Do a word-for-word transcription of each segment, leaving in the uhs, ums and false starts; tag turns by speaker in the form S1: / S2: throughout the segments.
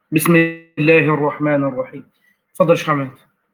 S1: بسم الله الرحمن الرحيم. تفضل شيخ حماد.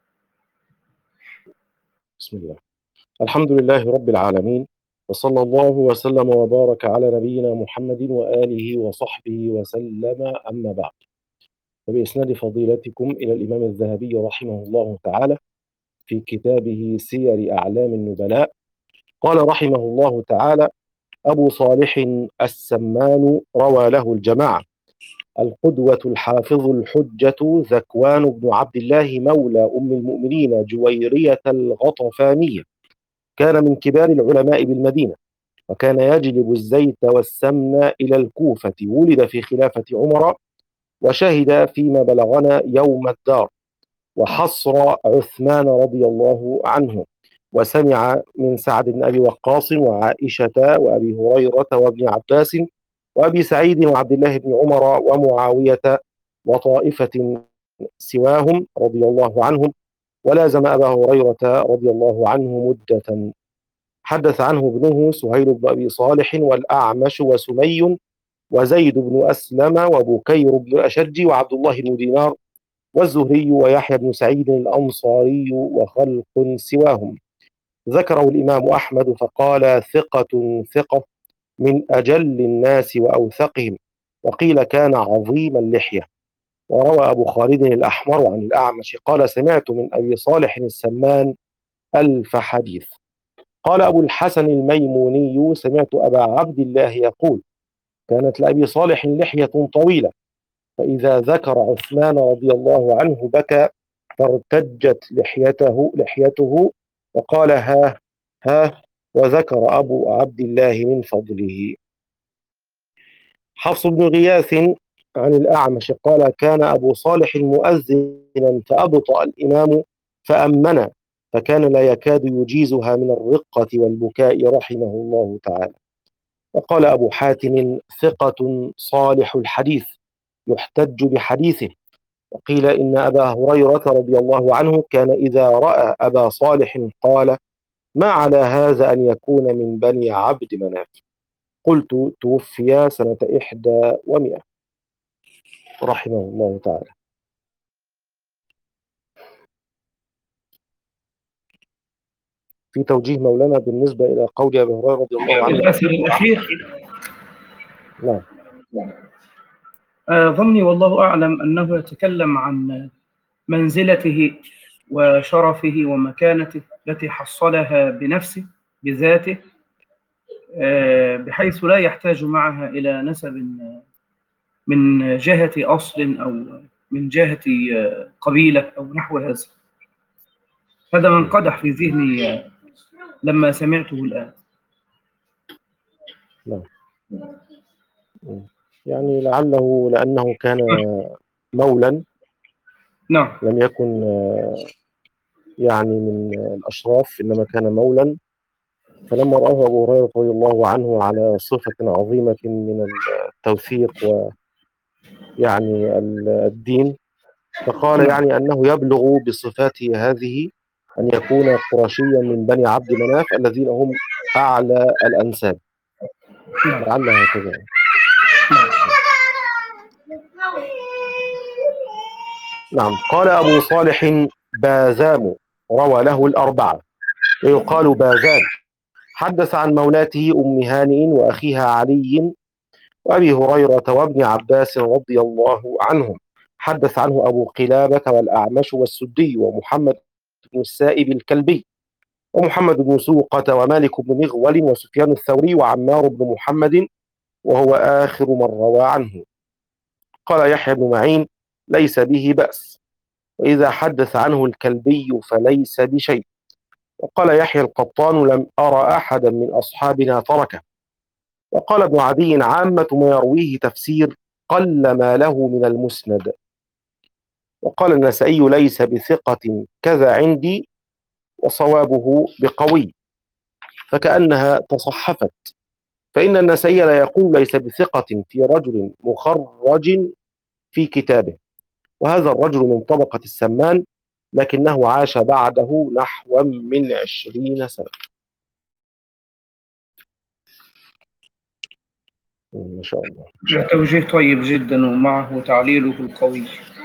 S2: بسم الله. الحمد لله رب العالمين، وصلى الله وسلم وبارك على نبينا محمد وآله وصحبه وسلم، أما بعد. فبإسناد فضيلتكم إلى الإمام الذهبي رحمه الله تعالى في كتابه سير أعلام النبلاء، قال رحمه الله تعالى: أبو صالح السمان روى له الجماعة، القدوة الحافظ الحجة ذكوان بن عبد الله مولى أم المؤمنين جويرية الغطفانية، كان من كبار العلماء بالمدينة، وكان يجلب الزيت والسمن إلى الكوفة. ولد في خلافة عمر، وشهد فيما بلغنا يوم الدار وحصر عثمان رضي الله عنه، وسمع من سعد بن أبي وقاص وعائشة وأبي هريرة وابن عباس وأبي سعيد وعبد الله بن عمر ومعاوية وطائفة سواهم رضي الله عنهم، ولازم أبا هريرة رضي الله عنه مدة. حدث عنه ابنه سهيل بن أبي صالح والأعمش وسمي وزيد بن أسلم وبكير بن الأشج وعبد الله بن دينار والزهري ويحيى بن سعيد الأنصاري وخلق سواهم. ذكره الإمام أحمد فقال: ثقة ثقة من أجل الناس وأوثقهم، وقيل كان عظيم اللحية. وروى أبو خالد الأحمر عن الأعمش قال: سمعت من أبي صالح السمان ألف حديث. قال أبو الحسن الميموني: سمعت أبا عبد الله يقول: كانت لأبي صالح لحية طويلة، فإذا ذكر عثمان رضي الله عنه بكى، فارتجت لحيته لحيته وقال: ها ها، وذكر أبو عبد الله من فضله. حفص بن غياث عن الأعمش قال: كان أبو صالح مؤذنا فأبطأ الإمام فأمن، فكان لا يكاد يجيزها من الرقة والبكاء رحمه الله تعالى. وقال أبو حاتم: ثقة صالح الحديث يحتج بحديثه. وقيل إن أبا هريرة رضي الله عنه كان إذا رأى أبا صالح قال: ما على هذا أن يكون من بني عبد مناف. قلت: توفي سنة إحدى ومئة رحمه الله تعالى. في توجيه مولانا بالنسبة إلى قول أبي هريرة رضي الله عنه.
S1: الأثر الأخير.
S2: نعم.
S1: آه، ظني والله أعلم أنه يتكلم عن منزلته وشرفه ومكانته التي حصلها بنفسه بذاته، آه، بحيث لا يحتاج معها إلى نسب من جهة أصل أو من جهة آه، قبيلة أو نحو هذا. هذا من قدح في ذهني آه، لما سمعته الآن.
S2: نعم. يعني لعله لأنه كان مولا،
S1: نعم.
S2: لم يكن يعني من الأشراف، إنما كان مولا. فلما رآه أبو هريرة رضي الله عنه على صفة عظيمة من التوثيق ويعني الدين، فقال
S1: نعم.
S2: يعني أنه يبلغ بصفاته هذه أن يكون قرشيا من بني عبد مناف الذين هم أعلى الأنساب،
S1: نعم.
S2: لعل هكذا. نعم. قال أبو صالح: باذام روى له الأربعة، ويقال باذان. حدث عن مولاته أم هانئ وأخيها علي وأبي هريرة وابن عباس رضي الله عنهم. حدث عنه أبو قلابة والأعمش والسدي ومحمد بن السائب الكلبي ومحمد بن سوقة ومالك بن مغول وسفيان الثوري وعمار بن محمد، وهو آخر من روى عنه. قال يحيى بن معين: ليس به بأس، وإذا حدث عنه الكلبي فليس بشيء. وقال يحيى القطان: لم أرى أحدا من أصحابنا تركه. وقال ابن عدي: عامة ما يرويه تفسير، قل ما له من المسند. وقال النسائي: ليس بثقة كذا عندي، وصوابه بقوي، فكأنها تصحفت، فإن النسائي لا يقول ليس بثقة في رجل مخرج في كتابه، وهذا الرجل من طبقة السمان، لكنه عاش بعده نحو من عشرين سنة. ما شاء الله ما شاء الله.
S1: توجيه طيب جدا ومعه تعليله القوي.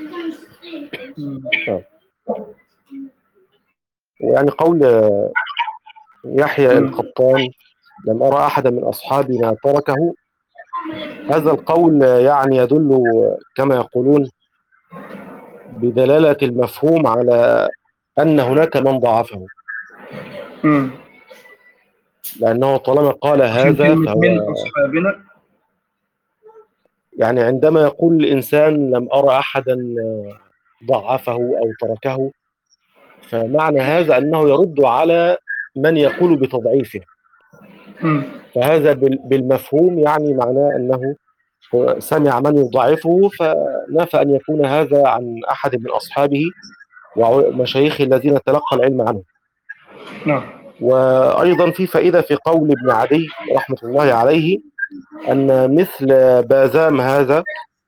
S2: آه. يعني قول يحيى القطان لم أرى أحدا من أصحابنا تركه، هذا القول يعني يدل كما يقولون بدلالة المفهوم على أن هناك من ضعفه،
S1: مم.
S2: لأنه طالما قال
S1: عشان
S2: هذا
S1: كلمة
S2: فهو
S1: من أصحابنا.
S2: يعني عندما يقول الإنسان لم أرى أحدا ضعفه أو تركه، فمعنى هذا أنه يرد على من يقول بتضعيفه،
S1: مم.
S2: فهذا بالمفهوم يعني معناه أنه سمع من يضعفه فنفى أن يكون هذا عن أحد من أصحابه ومشايخه الذين تلقى العلم عنه.
S1: نعم.
S2: وأيضا في فائدة في قول ابن عدي رحمة الله عليه أن مثل بازام هذا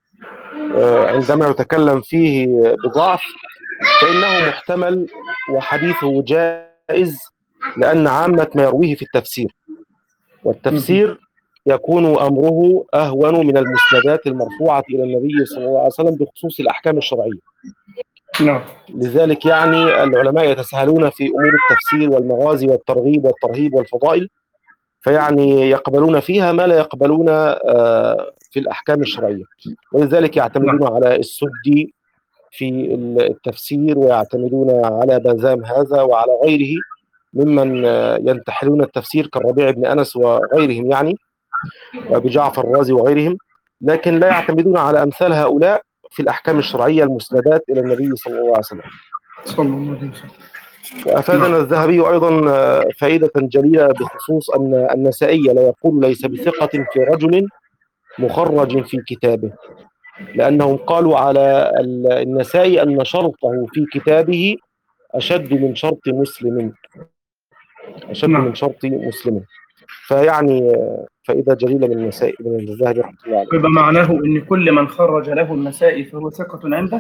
S2: عندما يتكلم فيه بضعف فإنه محتمل وحديثه جائز، لأن عامة ما يرويه في التفسير، والتفسير يكون أمره أهون من المسندات المرفوعة إلى النبي صلى الله عليه وسلم بخصوص الأحكام الشرعية.
S1: نعم.
S2: لذلك يعني العلماء يتساهلون في أمور التفسير والمغازي والترغيب والترهيب والفضائل، فيعني يقبلون فيها ما لا يقبلون في الأحكام الشرعية، ولذلك يعتمدون على السدي في التفسير، ويعتمدون على بازام هذا وعلى غيره ممن ينتحلون التفسير كالربيع بن أنس وغيرهم يعني، وأبي جعفر الرازي وغيرهم، لكن لا يعتمدون على أمثال هؤلاء في الأحكام الشرعية المسندات إلى النبي صلى الله عليه وسلم.
S1: صلى الله عليه وسلم.
S2: وأفادنا الذهبي أيضا فائدة جليلة بخصوص أن النسائي لا يقول ليس بثقة في رجل مخرج في كتابه، لأنهم قالوا على النسائي أن شرطه في كتابه أشد من شرط مسلم أشد
S1: نعم.
S2: من شرط مسلم فيعني فائدة جليلة من النسائي من الذهبي رحمة الله عليه.
S1: يبقى معناه أن كل من خرج له النسائي فهو ثقة عنده؟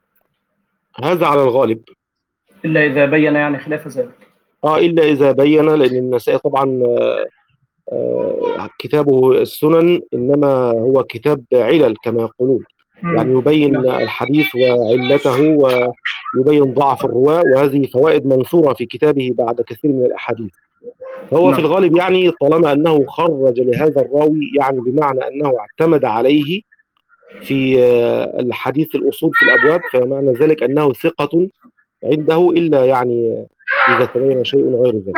S2: هذا على الغالب،
S1: إلا إذا بين يعني خلاف ذلك.
S2: آه إلا إذا بين، لأن النسائي طبعا آه آه كتابه السنن إنما هو كتاب علل كما يقولون، يعني يبين الحديث وعلته ويبين ضعف الرواة، وهذه فوائد منثورة في كتابه بعد كثير من الأحاديث. فهو
S1: نعم.
S2: في الغالب يعني طالما أنه خرج لهذا الراوي يعني بمعنى أنه اعتمد عليه في الحديث الأصول في الأبواب، فمعنى ذلك أنه ثقة عنده، إلا يعني إذا تبين شيء غير ذلك.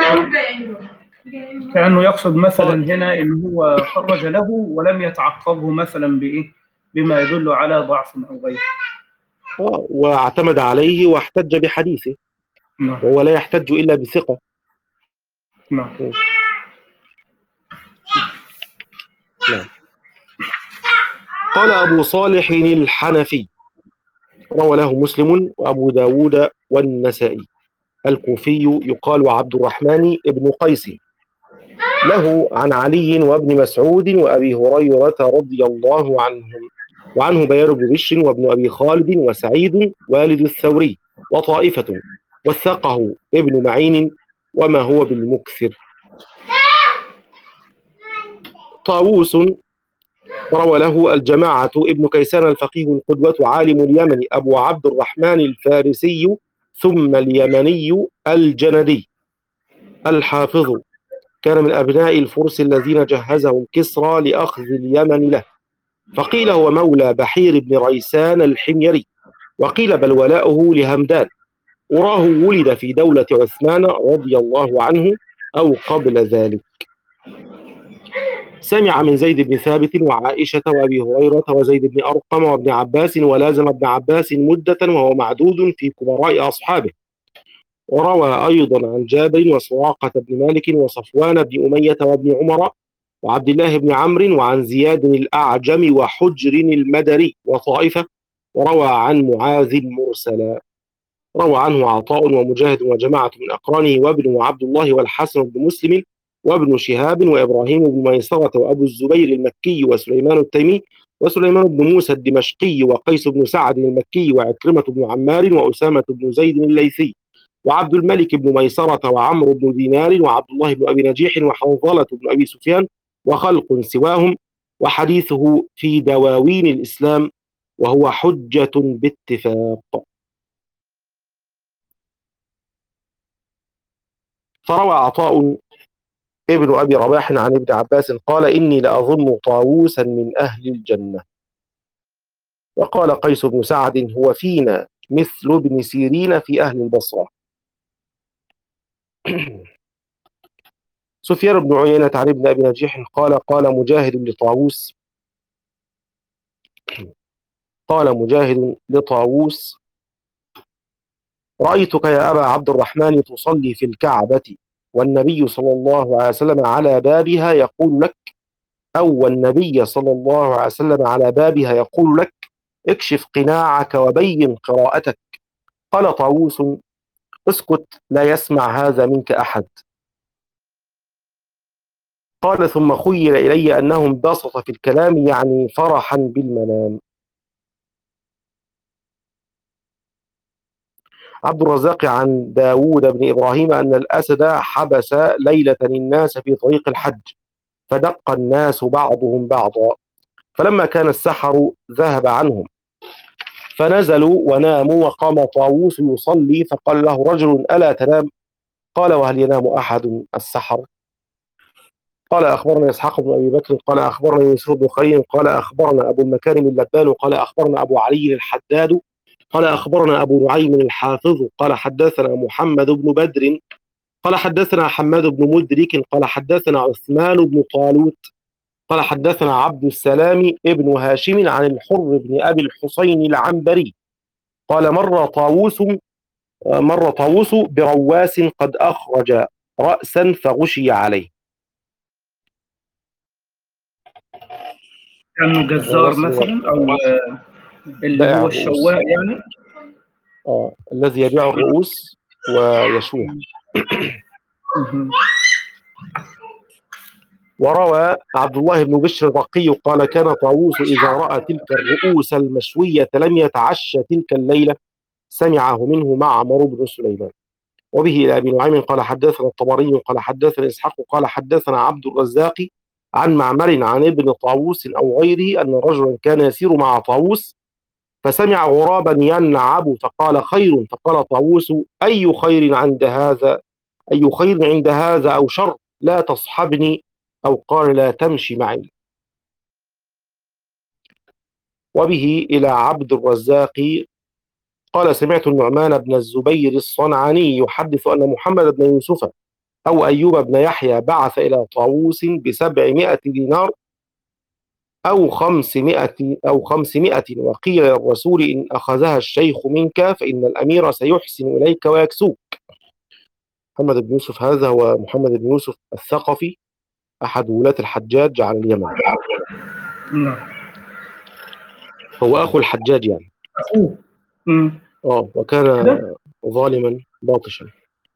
S1: كأنه يقصد مثلا هنا إن هو خرج له ولم يتعقبه مثلا بإيه بما يدل على ضعف أو غيره،
S2: آه واعتمد عليه واحتج بحديثه.
S1: نعم.
S2: وهو لا يحتج إلا بثقة.
S1: نعم.
S2: نعم. قال أبو صالح الحنفي روى له مسلم وأبو داود والنسائي، الكوفي يقال عبد الرحمن ابن قيس، له عن علي وابن مسعود وأبي هريرة رضي الله عنهم، وعنه بيار بن بشر وابن أبي خالد وسعيد والد الثوري وطائفة، وثقه ابن معين وما هو بالمكثر. طاووس روى له الجماعة ابن كيسان الفقيه القدوة عالم اليمن أبو عبد الرحمن الفارسي ثم اليمني الجندي الحافظ، كان من أبناء الفرس الذين جهزهم كسرى لأخذ اليمن له، فقيل هو مولى بحير بن ريسان الحميري، وقيل بل ولاؤه لهمدان، وراه ولد في دولة عثمان رضي الله عنه أو قبل ذلك. سمع من زيد بن ثابت وعائشة وأبي هريرة وزيد بن أرقم وابن عباس، ولازم ابن عباس مدة وهو معدود في كبراء أصحابه. وروى أيضا عن جابر وسراقة بن مالك وصفوان بن أمية وابن عمر وعبد الله بن عمرو وعن زياد الأعجم وحجر المدري وطائفة. وروى عن معاذ مرسلا. روى عنه عطاء ومجاهد وجماعة من أقرانه وابن عبد الله والحسن بن مسلم وابن شهاب وإبراهيم بن ميسرة وأبو الزبير المكي وسليمان التيمي وسليمان بن موسى الدمشقي وقيس بن سعد المكي وعكرمة بن عمار وأسامة بن زيد الليثي وعبد الملك بن ميسرة وعمرو بن دينار وعبد الله بن أبي نجيح وحنظلة بن أبي سفيان وخلق سواهم. وحديثه في دواوين الإسلام، وهو حجة باتفاق. فروى عطاء ابن أبي رباح عن ابن عباس قال: إني لأظن طاووسا من أهل الجنة. وقال قيس بن سعد: هو فينا مثل ابن سيرين في أهل البصرة. سفيان بن عيينة عن ابن أبي نجيح قال: قال مجاهد لطاووس قال مجاهد لطاووس: رأيتك يا أبا عبد الرحمن تصلي في الكعبة، والنبي صلى الله عليه وسلم على بابها يقول لك أو النبي صلى الله عليه وسلم على بابها يقول لك: اكشف قناعك وبين قراءتك. قال طاووس: اسكت، لا يسمع هذا منك أحد. قال: ثم خيل إلي أنه انبسط في الكلام، يعني فرحا بالمنام. عبد الرزاق عن داود بن إبراهيم أن الأسد حبس ليلة الناس في طريق الحج، فدق الناس بعضهم بعضا، فلما كان السحر ذهب عنهم، فنزلوا وناموا، وقام طاووس يصلي، فقال له رجل: ألا تنام؟ قال: وهل ينام أحد السحر؟ قال: أخبرنا إسحاق بن أبي بكر قال أخبرنا يوسف بن خير قال أخبرنا أبو المكارم اللبان قال أخبرنا أبو علي الحداد قال أخبرنا أبو نعيم الحافظ قال حدثنا محمد بن بدر قال حدثنا حماد بن مدرك قال حدثنا عثمان بن طالوت قال حدثنا عبد السلام ابن هاشم عن الحر بن أبي الحسين العنبري قال: مر طاووس مر طاووس برواس قد أخرج رأسا فغشي عليه.
S1: كأنه جزار مثلا، أو اللي هو الشواء يعني.
S2: آه الذي يبيع الرؤوس ويشويها. وروى عبد الله بن بشر الرقي قال: كان طاووس إذا رأى تلك الرؤوس المشوية لم يتعشى تلك الليلة، سمعه منه معمر بن سليمان. وبه إلى أبي نعيم قال حدثنا الطبري قال حدثنا إسحاق قال حدثنا عبد الرزاق عن معمر عن ابن طاووس أو غيره أن رجلا كان يسير مع طاووس فسمع غرابا ينعب فقال: خير. فقال طاووس: أي خير عند هذا أي خير عند هذا أو شر؟ لا تصحبني، أو قال: لا تمشي معي. وبه إلى عبد الرزاق قال: سمعت النعمان بن الزبير الصنعاني يحدث أن محمد بن يوسف أو أيوب بن يحيى بعث إلى طاووس بسبعمائة دينار أو خمسمائة أو خمسمائة، وقيل للرسول: إن أخذها الشيخ منك فإن الأمير سيحسن إليك ويكسوك. محمد بن يوسف هذا هو محمد بن يوسف الثقفي، أحد ولاة الحجاج على اليمن. هو أخو الحجاج يعني.
S1: أخوه.
S2: آه وكان ظالما باطشا.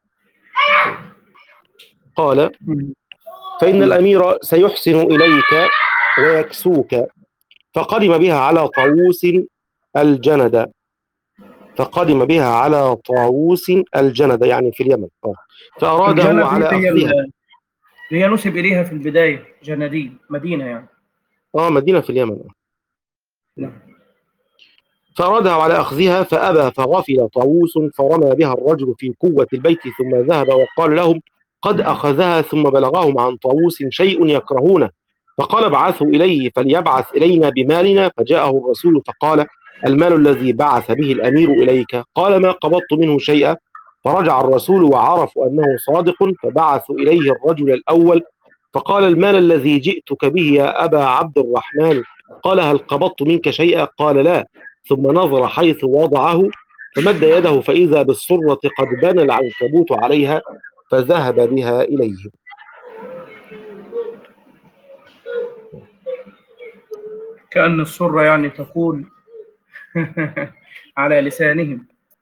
S2: قال: فإن الأمير سيحسن إليك ويكسوك. فقدم بها على طاووس الجند فقدم بها على طاووس الجند يعني في اليمن. آه فأراده على أخذها.
S1: هي نسب إليها في البداية جندي، مدينة يعني.
S2: آه مدينة في اليمن.
S1: نعم.
S2: فأرادها على أخذها فأبى، فغفل طاووس، فرمى بها الرجل في قوة البيت، ثم ذهب وقال لهم: قد أخذها. ثم بلغهم عن طاووس شيء يكرهونه، فقال: ابعثوا إليه فليبعث إلينا بمالنا. فجاءه الرسول فقال: المال الذي بعث به الأمير إليك؟ قال: ما قبضت منه شيئا. فرجع الرسول وعرفوا أنه صادق، فبعثوا إليه الرجل الأول فقال: المال الذي جئتك به يا أبا عبد الرحمن. قال: هل قبضت منك شيئا؟ قال: لا. ثم نظر حيث وضعه فمد يده فإذا بالصرة قد بنى العنكبوت عليها، فذهب بها إليه.
S1: كأن الصرة يعني تقول على لسانهم: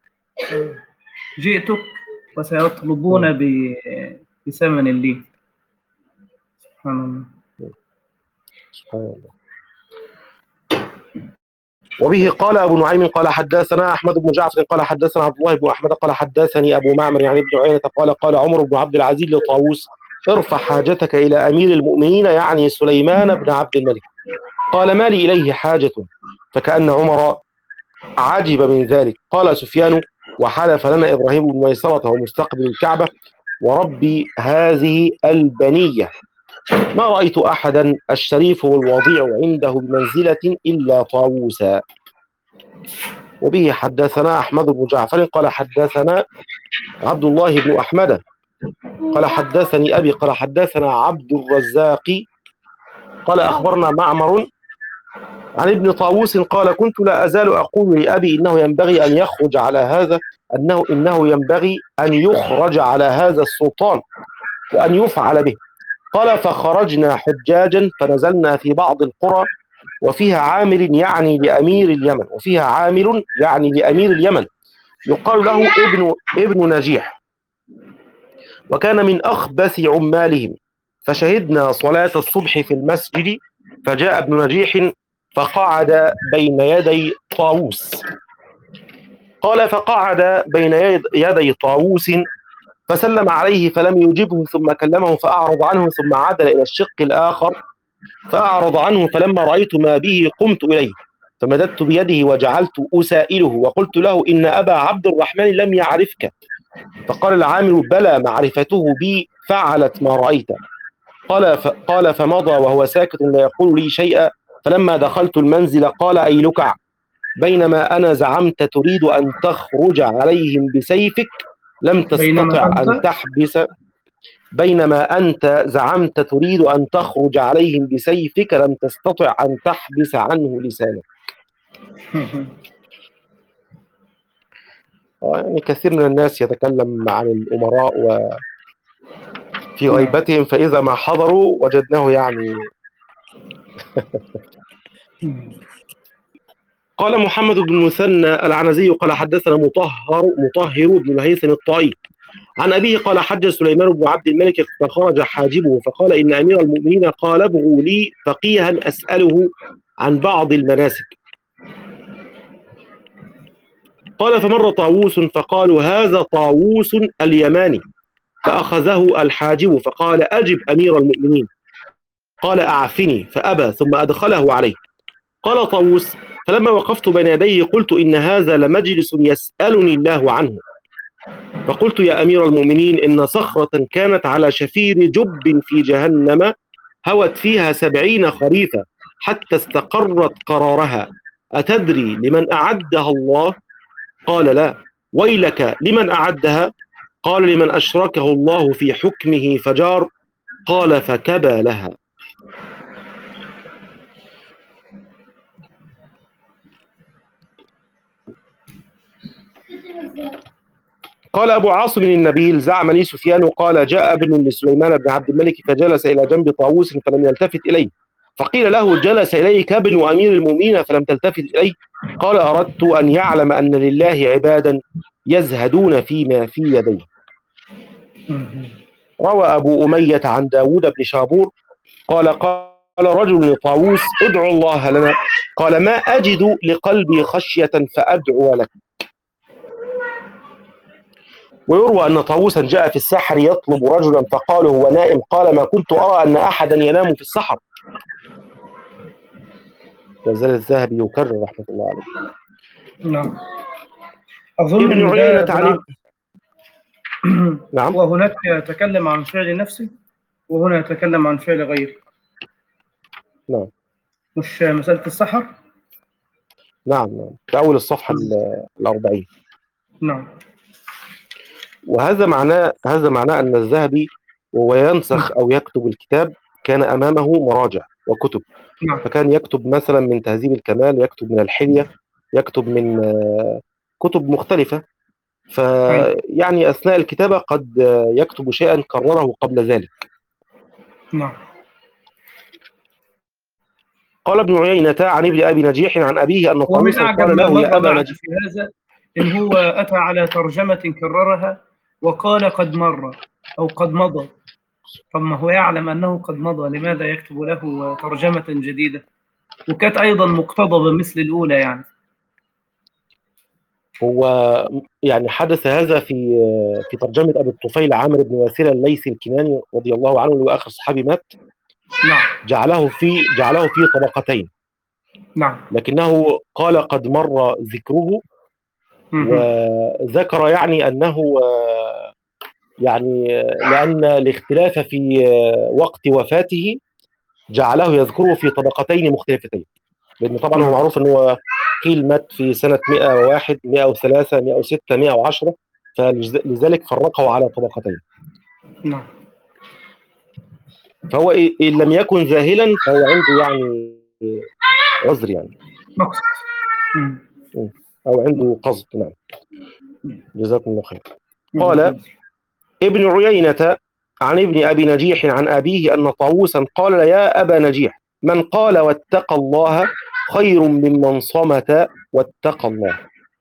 S1: جئتك وسيطلبون بثمن لي. سبحان الله.
S2: سبحان الله. وبه قال أبو نعيم قال حدثنا أحمد بن جعفر قال حدثنا عبد الله بن أحمد قال حدثني أبو معمر يعني ابن عيينة قال: قال عمر بن عبد العزيز لطاووس: ارفع حاجتك إلى أمير المؤمنين، يعني سليمان بن عبد الملك. قال ما لي إليه حاجة، فكأن عمر عجب من ذلك. قال سفيان وحلف لنا إبراهيم بن ميسرة ومستقبل الكعبة ورب هذه البنية ما رأيت أحدا الشريف والوضيع عنده بمنزلة إلا طاووسا. وبه حدثنا أحمد بن جعفر قال حدثنا عبد الله بن أحمد قال حدثني أبي قال حدثنا عبد الرزاق قال أخبرنا معمر عن ابن طاووس قال كنت لا أزال أقول لأبي إنه ينبغي أن يخرج على هذا أنه إنه ينبغي أن يخرج على هذا السلطان وأن يفعل به. قال فخرجنا حجاجا فنزلنا في بعض القرى وفيها عامل يعني لأمير اليمن وفيها عامل يعني لأمير اليمن يقال له ابن ابن نجيح وكان من أخبث عمالهم. فشهدنا صلاة الصبح في المسجد فجاء ابن نجيح فقعد بين يدي طاووس. قال فقعد بين يدي طاووس فسلم عليه فلم يجبه ثم كلمه فأعرض عنه ثم عدل إلى الشق الآخر فأعرض عنه فلما رأيت ما به قمت إليه فمددت بيده وجعلت أسائله وقلت له إن أبا عبد الرحمن لم يعرفك. فقال العامل بلى معرفته بي فعلت ما رأيت. قال ف... قال فمضى وهو ساكت لا يقول لي شيئا. فلما دخلت المنزل قال أي لكع بينما أنا زعمت تريد أن تخرج عليهم بسيفك لم تستطع أن تحبس بينما أنت زعمت تريد أن تخرج عليهم بسيفك لم تستطع أن تحبس عنه لسانك. يعني كثير من الناس يتكلم عن الأمراء وفي غيبتهم فإذا ما حضروا وجدناه يعني قال محمد بن المثنى العنزي قال حدثنا مطهر مطهر بن الهيثم الطائي عن أبيه قال حج سليمان بن عبد الملك فخرج حاجبه فقال إن أمير المؤمنين قال ابغوا لي فقيها أسأله عن بعض المناسك. قال فمر طاووس فقالوا هذا طاووس اليماني فأخذه الحاجب فقال أجب أمير المؤمنين. قال أعفني فأبى ثم أدخله عليه. قال طاووس فلما وقفت بين يديه قلت إن هذا لمجلس يسألني الله عنه. فقلت يا أمير المؤمنين إن صخرة كانت على شفير جب في جهنم هوت فيها سبعين خريفا حتى استقرت قرارها أتدري لمن أعدها الله؟ قال لا. ويلك لمن أعدها؟ قال لمن أشركه الله في حكمه فجار. قال فكبى لها. قال أبو عاصم النبيل زعم لي سفيان قال جاء ابن لسليمان بن عبد الملك فجلس إلى جنب طاووس فلم يلتفت إليه فقيل له جلس إليك ابن أمير المؤمنين فلم تلتفت إليه. قال أردت أن يعلم أن لله عبادا يزهدون فيما في يديه. روى أبو أمية عن داود بن شابور قال قال رجل لطاووس ادعو الله لنا قال ما أجد لقلبي خشية فأدعو لك. ويروى أن طاووسا جاء في السحر يطلب رجلا فقال هو نائم قال ما كنت أرى أن أحدا ينام في السحر. وزال الذهبي يكرر رحمة الله عليه.
S1: نعم. أظن
S2: ابن عيينة عن
S1: نعم. وهناك يتكلم عن فعل نفسه وهنا يتكلم عن فعل غيره.
S2: نعم.
S1: مش مسألة السحر؟
S2: نعم نعم في أول الصفحة الأربعين.
S1: نعم.
S2: وهذا معناه هذا معناه أن الذهبي وهو ينسخ أو يكتب الكتاب كان أمامه مراجع وكتب.
S1: نعم.
S2: فكان يكتب مثلا من تهذيب الكمال يكتب من الحلية يكتب من كتب مختلفة فيعني أثناء الكتابة قد يكتب شيئا كرره قبل ذلك.
S1: نعم.
S2: قال ابن عيينة عن ابن أبي نجيح عن أبيه أن طاووسا قال له يا أبا نجيح
S1: في هذا إن هو أتى على ترجمة كررها وقال قد مر أو قد مضى. فما هو يعلم أنه قد مضى لماذا يكتب له ترجمة جديدة وكانت أيضا مقتضبة مثل الأولى يعني.
S2: هو يعني حدث هذا في في ترجمة أبي الطفيل عامر بن واسلة الليثي الكناني رضي الله عنه اللي هو آخر صحابي مات.
S1: نعم
S2: جعله في جعله في طبقتين،
S1: نعم
S2: لكنه قال قد مر ذكره،
S1: مهم.
S2: وذكر يعني أنه آه، يعني آه، لأن الاختلاف في آه، وقت وفاته جعله يذكره في طبقتين مختلفتين، لأن طبعا هو
S1: نعم
S2: معروف أنه قيل مات في سنة مئة وواحد مئة وثلاثة مئة وستة مئة وعشرة، فلذلك فرقه على طبقتين.
S1: نعم
S2: فهو إيه- إن لم يكن ذاهلا فهو عنده يعني عذر يعني،
S1: مقصد. مم.
S2: م. أو عنده قصد. نعم، جزاكم الله خير.
S1: جزاك
S2: قال
S1: الله.
S2: ابن عيينة عن ابن أبي نجيح عن أبيه أن طاووسا قال يا أبا نجيح من قال واتقى الله خير ممن صمت واتقى الله.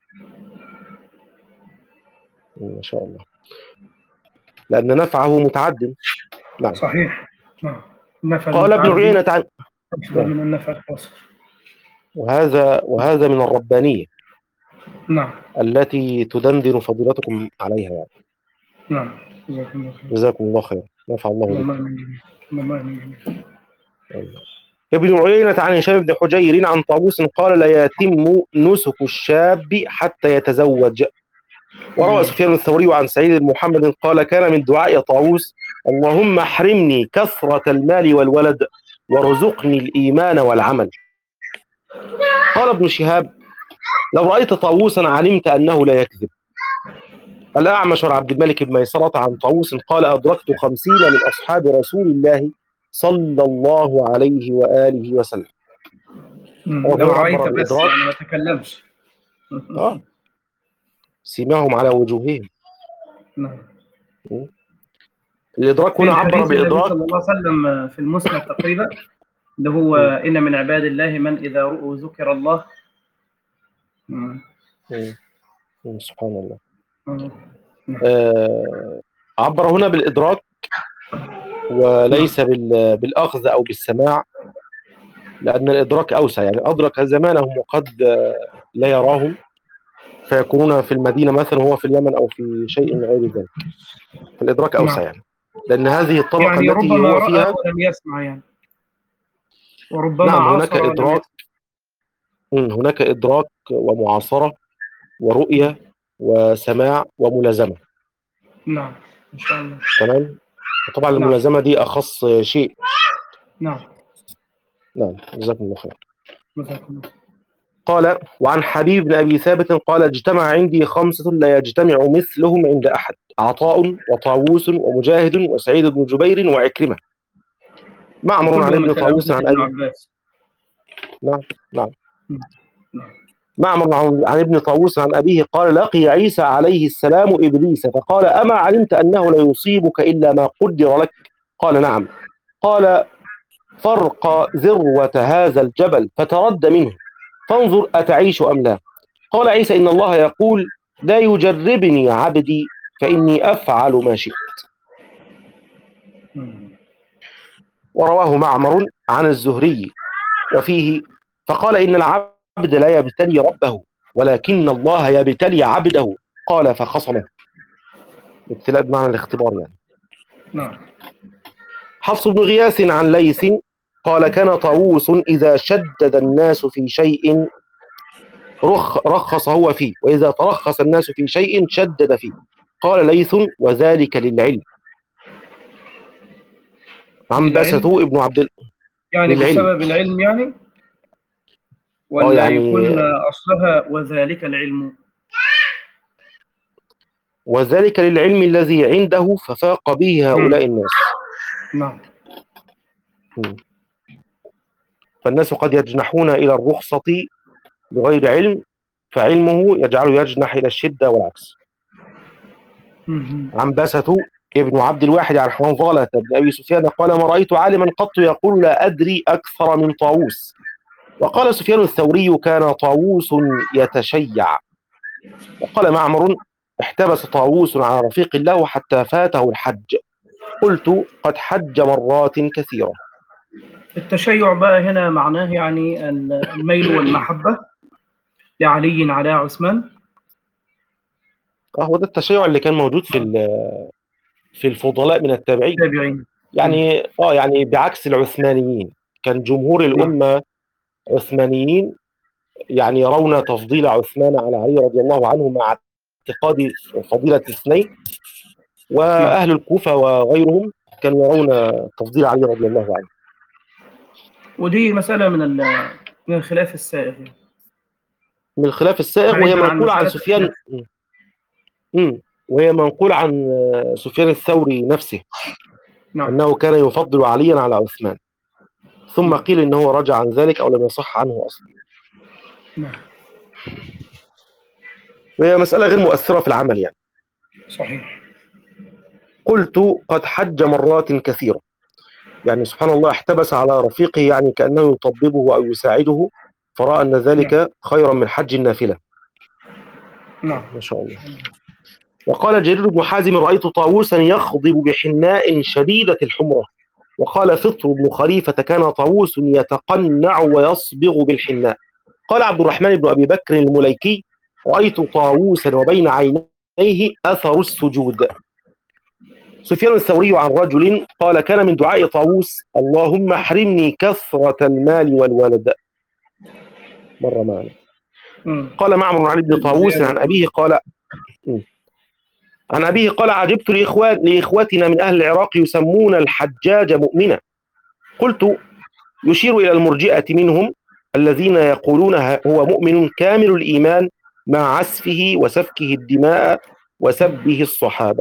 S2: ما شاء الله، لأن نفعه متعد. نعم.
S1: صحيح. نعم. النفع
S2: قال ابن
S1: المتعدي
S2: عيينة عن
S1: أفضل
S2: نعم.
S1: من النفع القاصر.
S2: وهذا وهذا من الربانية
S1: نعم
S2: التي تدندن فضيلتكم عليها يعني.
S1: نعم. جزاكم الله خير.
S2: جزاكم الله خير، نفع الله
S1: اللهم
S2: بكم.
S1: آمين. اللهم آمين.
S2: ابن عيينة عن هشام بن حجير عن طاووس قال لا يتم نسك الشاب حتى يتزوج. وروى سفيان الثوري عن سعيد بن محمد قال كان من دعاء طاووس اللهم احرمني كثرة المال والولد وارزقني الإيمان والعمل. قال ابن شهاب لو رأيت طاووسا علمت أنه لا يكذب. الأعمش عن عبد الملك بن ميسرة عن طاووس قال أدركت خمسين من أصحاب رسول الله صلى الله عليه وآله وسلم.
S1: مم. لو
S2: وهنا
S1: رأيت
S2: عبر
S1: بس
S2: الإدراك.
S1: يعني ما تكلمش.
S2: آه سيماهم على وجوههم.
S1: نعم.
S2: الإدراك
S1: في
S2: هنا عبر
S1: الحديث النبي
S2: بإدراك.
S1: صلى الله عليه وسلم في المسند تقريبا اللي هو
S2: م.
S1: إن من عباد الله من إذا رؤوا ذكر الله. مم.
S2: م. م. سبحان الله.
S1: مم.
S2: آه عبر هنا بالإدراك وليس بال- بالأخذ أو بالسماع، لأن الإدراك أوسع، يعني أدرك زمانهم وقد آه، لا يراهم، فيكونون في المدينة مثلا وهو في اليمن أو في شيء من غير ذلك، فالإدراك أوسع
S1: نعم.
S2: يعني، لأن هذه الطبقة
S1: يعني
S2: التي
S1: ربما
S2: هو
S1: رأى
S2: فيها.
S1: ولم يسمع يعني، وربما
S2: نعم هناك
S1: عاصر ولم
S2: إدراك.
S1: يسمع.
S2: م، هناك إدراك ومعاصرة ورؤية وسماع وملازمة.
S1: نعم إن شاء الله.
S2: تمام. طبعا
S1: نعم
S2: الملازمة دي أخص شيء.
S1: نعم.
S2: نعم جزاكم الله خير.
S1: جزاكم الله.
S2: قال وعن حبيب بن أبي ثابت قال اجتمع عندي خمسة لا يجتمع مثلهم عند أحد عطاء وطاووس ومجاهد وسعيد بن جبير وعكرمة. معمر عن
S1: كلهم من
S2: ابن طاووس
S1: تلامذة
S2: عن
S1: ابن
S2: أبي.
S1: عباس.
S2: نعم نعم.
S1: نعم.
S2: معمر عن عن ابن طاووس عن أبيه قال لقي عيسى عليه السلام إبليس فقال أما علمت أنه لا يصيبك إلا ما قدر لك؟ قال نعم. قال فرق ذروة هذا الجبل فترد منه فانظر أتعيش أم لا. قال عيسى إن الله يقول لا يجربني عبدي فإني أفعل ما شئت. ورواه معمر عن الزهري وفيه فقال إن العبد لا يبتلي ربه ولكن الله يبتلي عبده. قال فخصمه. ابتلاء بمعنى الاختبار يعني.
S1: نعم.
S2: حفص بن غياث عن ليث قال كان طاووس إذا شدد الناس في شيء رخ رخص هو فيه وإذا ترخص الناس في شيء شدد فيه. قال ليث وذلك للعلم.
S1: للعلم
S2: عنبسة ابن عبد
S1: يعني
S2: للعلم.
S1: بسبب العلم يعني،
S2: اه
S1: ولا
S2: يعني
S1: يكون أصلها وذلك العلم؟
S2: وذلك للعلم الذي عنده ففاق به هؤلاء
S1: مم.
S2: الناس.
S1: نعم.
S2: م. فالناس قد يجنحون إلى الرخصة بغير علم فعلمه يجعله يجنح إلى الشدة والعكس.
S1: مم.
S2: عنبسة ابن عبد الواحد عن حنظلة بن أبي سفيان قال ما رأيت عالما قط يقول لا أدري أكثر من طاووس. وقال سفيان الثوري كان طاووس يتشيع. وقال معمر احتبس طاووس على رفيق الله حتى فاته الحج. قلت قد حج مرات كثيرة.
S1: التشيع بقى هنا معناه يعني الميل والمحبة لعلي على عثمان.
S2: هو ده التشيع اللي كان موجود في في الفضلاء من التابعين.
S1: تابعين.
S2: يعني اه يعني بعكس العثمانيين، كان جمهور
S1: نعم.
S2: الأمة عثمانيين، يعني يرون تفضيل عثمان على علي رضي الله عنه مع اعتقاد فضيلة الاثنين،
S1: نعم.
S2: وأهل الكوفة وغيرهم كانوا يرون تفضيل علي رضي الله عنه.
S1: ودي مسألة من ال- من الخلاف السائغ،
S2: من الخلاف السائغ، وهي
S1: بعيدا عن
S2: منقولة عن
S1: مسألة
S2: سفيان.
S1: الخلاف.
S2: مم. وهي منقولة عن آه، سفيان الثوري نفسه
S1: نعم.
S2: أنه كان يفضل عليا على عثمان، ثم
S1: نعم.
S2: قيل أنه رجع عن ذلك أو لم يصح عنه أصلا.
S1: نعم.
S2: وهي مسألة غير مؤثرة في العمل يعني.
S1: صحيح.
S2: قلت قد حج مرات كثيرة، يعني سبحان الله احتبس على رفيقه، يعني كأنه يطببه أو يساعده، فرأى أن
S1: نعم.
S2: ذلك خيرا من حج النافلة.
S1: نعم.
S2: ما شاء الله. وقال جرير بن حازم: رأيت طاووسا يخضب بحناء شديدة الحمرة. وقال فطر بن خليفة: كان طاووس يتقنع ويصبغ بالحناء. قال عبد الرحمن بن أبي بكر المليكي: رأيت طاووسا وبين عينيه أثر السجود. سفيان الثوري عن رجل قال: كان من دعاء طاووس: اللهم احرمني كثرة المال والولد. مرة معنا.
S1: مم.
S2: قال معمر عن ابن طاووس عن أبيه قال عن أبيه قال: عجبت لإخوان لإخوتنا من أهل العراق يسمون الحجاج مؤمنا. قلت: يشير إلى المرجئة منهم الذين يقولون هو مؤمن كامل الإيمان مع عسفه وسفكه الدماء وسبه الصحابة.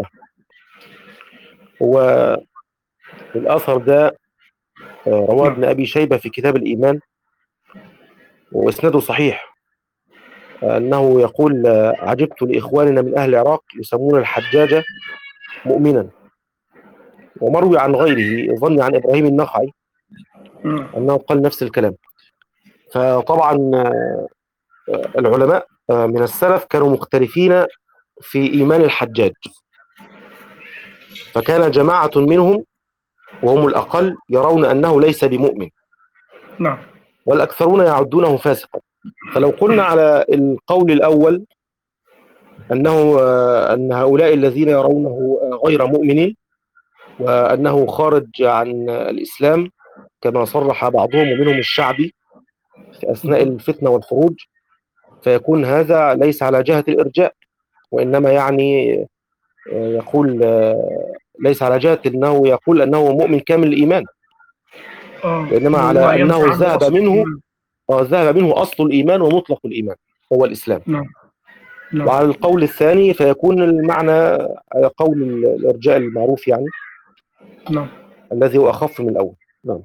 S2: والأثر ده رواه ابن أبي شيبة في كتاب الإيمان، وإسناده صحيح، أنه يقول: عجبت لإخواننا من أهل العراق يسمون الحجاج مؤمنا. ومروي عن غيره ظني عن إبراهيم النخعي أنه قال نفس الكلام. فطبعا العلماء من السلف كانوا مختلفين في إيمان الحجاج، فكان جماعة منهم وهم الأقل يرون أنه ليس بمؤمن،
S1: نعم.
S2: والأكثرون يعدونه فاسقا. فلو قلنا على القول الأول أنه أن هؤلاء الذين يرونه غير مؤمنين وأنه خارج عن الإسلام كما صرح بعضهم ومنهم الشعبي في أثناء الفتنة والخروج، فيكون هذا ليس على جهة الإرجاء، وإنما يعني يقول ليس على جهة أنه يقول أنه مؤمن كامل الإيمان، وإنما على أنه ذهب منه ذهب منه أصل الإيمان ومطلق الإيمان هو الإسلام.
S1: نعم. نعم.
S2: وعلى القول الثاني فيكون المعنى قول الإرجاء المعروف يعني،
S1: نعم.
S2: الذي هو أخف من الأول. نعم.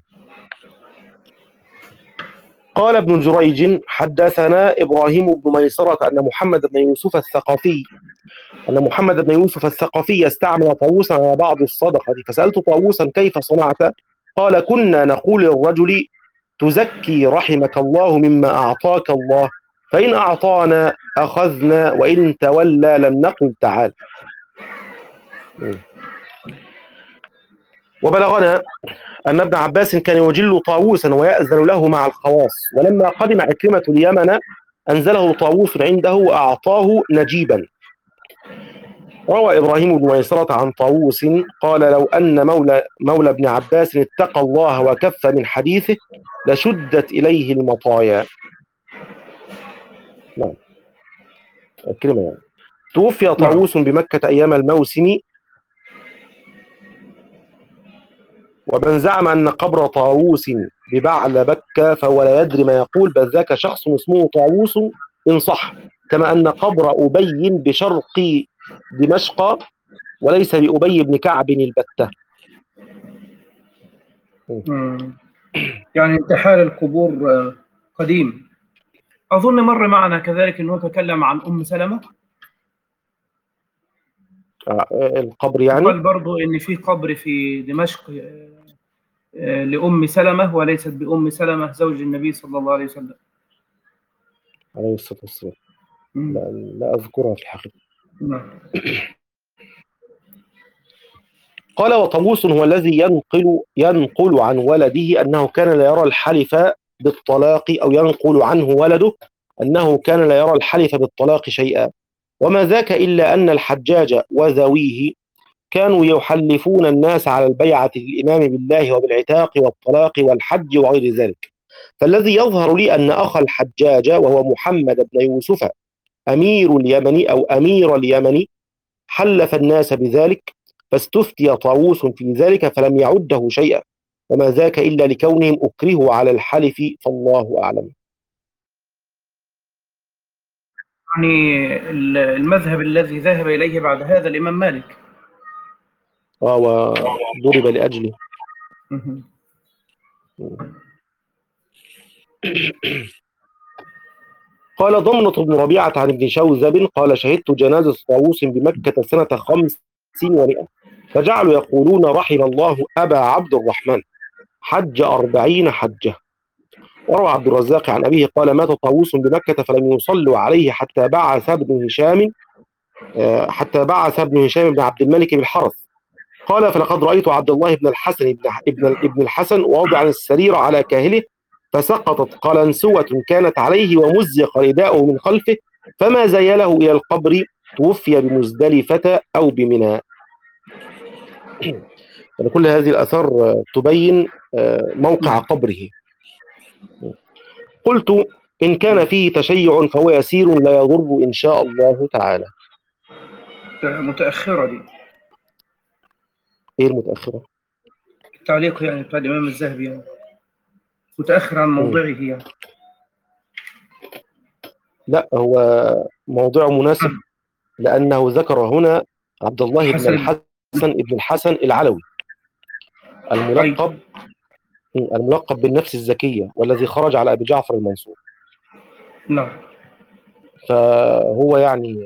S2: قال ابن جريج: حدثنا إبراهيم بن ميسرة أن محمد بن يوسف الثقفي أن محمد بن يوسف الثقفي استعمل طاووسا على بعض الصدقة، فسألت طاووسا: كيف صنعت؟ قال: كنا نقول للرجل: تزكي رحمك الله مما أعطاك الله، فإن أعطانا أخذنا وإن تولى لم نقل تعال. وبلغنا أن ابن عباس كان يجل طاووسا ويأذن له مع الخواص، ولما قدم عكرمة اليمن أنزله طاووس عنده وأعطاه نجيبا. روى إبراهيم بن ميسرة عن طاووس قال: لو أن مولى, مولى ابن عباس اتقى الله وكف من حديثه لشدت إليه المطايا. نعم. الكلمة يعني. توفي طاووس بمكة أيام الموسم، ومن زعم أن قبر طاووس ببعل بكة فهو لا يدري ما يقول، بل ذاك شخص اسمه طاووس إن صح، كما أن قبر أبي بشرق دمشق وليس بأبي بن كعب البتة.
S1: يعني انتحال القبور قديم. أظن مر معنا كذلك أنه تكلم عن أم سلمة.
S2: آه القبر يعني
S1: قال برضو أن في قبر في دمشق لأم سلمة وليست بأم سلمة زوج النبي صلى الله عليه وسلم
S2: عليه الصلاة والسلام. لا, لا أذكرها في الحقيقة. قال: وطاووس هو الذي ينقل ينقل عن ولده أنه كان لا يرى الحلف بالطلاق، أو ينقل عنه ولده أنه كان لا يرى الحلف بالطلاق شيئا، وما ذاك إلا أن الحجاج وذويه كانوا يحلفون الناس على البيعة للإمام بالله وبالعتاق والطلاق والحج وغير ذلك. فالذي يظهر لي أن أخ الحجاج وهو محمد بن يوسف أمير اليمن أو أمير اليمن حلف الناس بذلك، فاستفتي طاووس في ذلك فلم يعده شيئا، وما ذاك إلا لكونهم أكرهوا على الحلف، فالله أعلم.
S1: يعني المذهب الذي ذهب إليه بعد هذا الإمام مالك.
S2: آه وضرب لأجله.
S1: مهم.
S2: قال ضمنة بن ربيعة عن ابن شوذب قال شهدت جنازة طاووس بمكة سنة خمس ومئة، فجعلوا يقولون رحم الله أبا عبد الرحمن حج أربعين حجة. وروى عبد الرزاق عن أبيه قال مات طاووس بمكة فلم يصلوا عليه حتى بعث ابن هشام آه، حتى بعث ابن هشام بن عبد الملك بالحرث. قال فلقد رأيت عبد الله بن الحسن ابن ابن ابن الحسن واضعا السرير على كاهله، فسقطت قلنسوة كانت عليه ومزق رداؤه من خلفه، فما زيله إلى القبر، توفي بمزدلفة أو بمنى. كل هذه الآثار تبين موقع قبره. قلت إن كان فيه تشيع فهو يسير لا يضر إن شاء الله تعالى.
S1: متأخرة دي.
S2: إيه المتأخرة؟
S1: التعليق يعني بتاع الإمام الذهبي يعني متأخر عن موضعه يعني.
S2: لا، هو موضوع مناسب لأنه ذكر هنا عبد الله بن الحسن ابن الحسن العلوي الملقب الملقب بالنفس الزكية والذي خرج على أبي جعفر المنصور.
S1: نعم.
S2: فهو يعني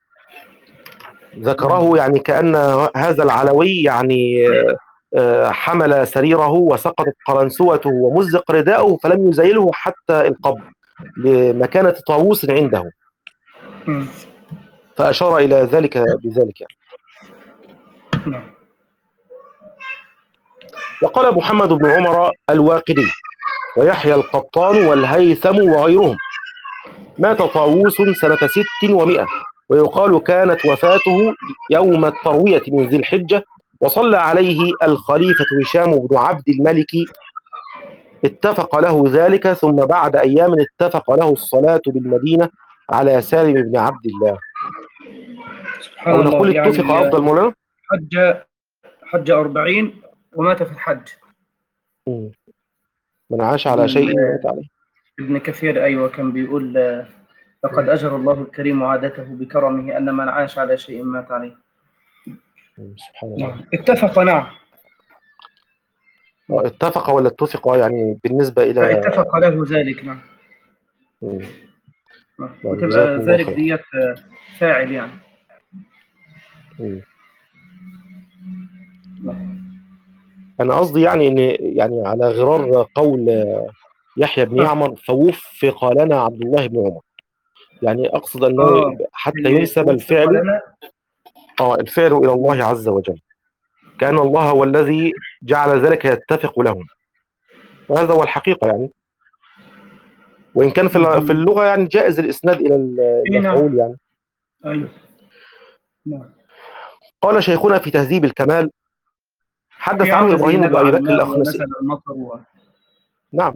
S2: ذكره يعني كأن هذا العلوي يعني حمل سريره وسقطت قرنسوته ومزق رداؤه فلم يزيله حتى القبر لمكانة طاووس عنده، فأشار إلى ذلك بذلك يعني. وقال محمد بن عمر الواقدي ويحيى القطان والهيثم وغيرهم مات طاووس سنة ست ومئة، ويقال كانت وفاته يوم التروية من ذي الحجة، وصلى عليه الخليفة هشام بن عبد الملك، اتفق له ذلك، ثم بعد أيام اتفق له الصلاة بالمدينة على سالم بن عبد الله. أو نقول اتفق يعني أفضل مولانا.
S1: حج حج أربعين ومات في الحج.
S2: من عاش على شيء مات عليه.
S1: ابن كثير أيوة كان بيقول لقد أجر الله الكريم عادته بكرمه أن من عاش على شيء مات عليه.
S2: سبحان الله.
S1: اتفق. نعم.
S2: اتفق ولا اتفق يعني بالنسبة إلى
S1: اتفق له ذلك. نعم. وتبقى ذلك ديت فاعل يعني.
S2: مم. أنا قصدي يعني إن يعني على غرار قول يحيى بن يعمر فوفق لنا عبد الله بن عمر، يعني أقصد أنه آه. حتى ينسب الفعل آه الفعل إلى الله عز وجل، كأن الله هو الذي جعل ذلك يتفق لهم، وهذا هو الحقيقة يعني. وإن كان في في اللغة يعني جائز الإسناد إلى المفعول يعني.
S1: أيوه.
S2: قال شيخنا في تهذيب الكمال حدث عنه إبراهيم بن أبي بكر الأخنسي.
S1: و...
S2: نعم.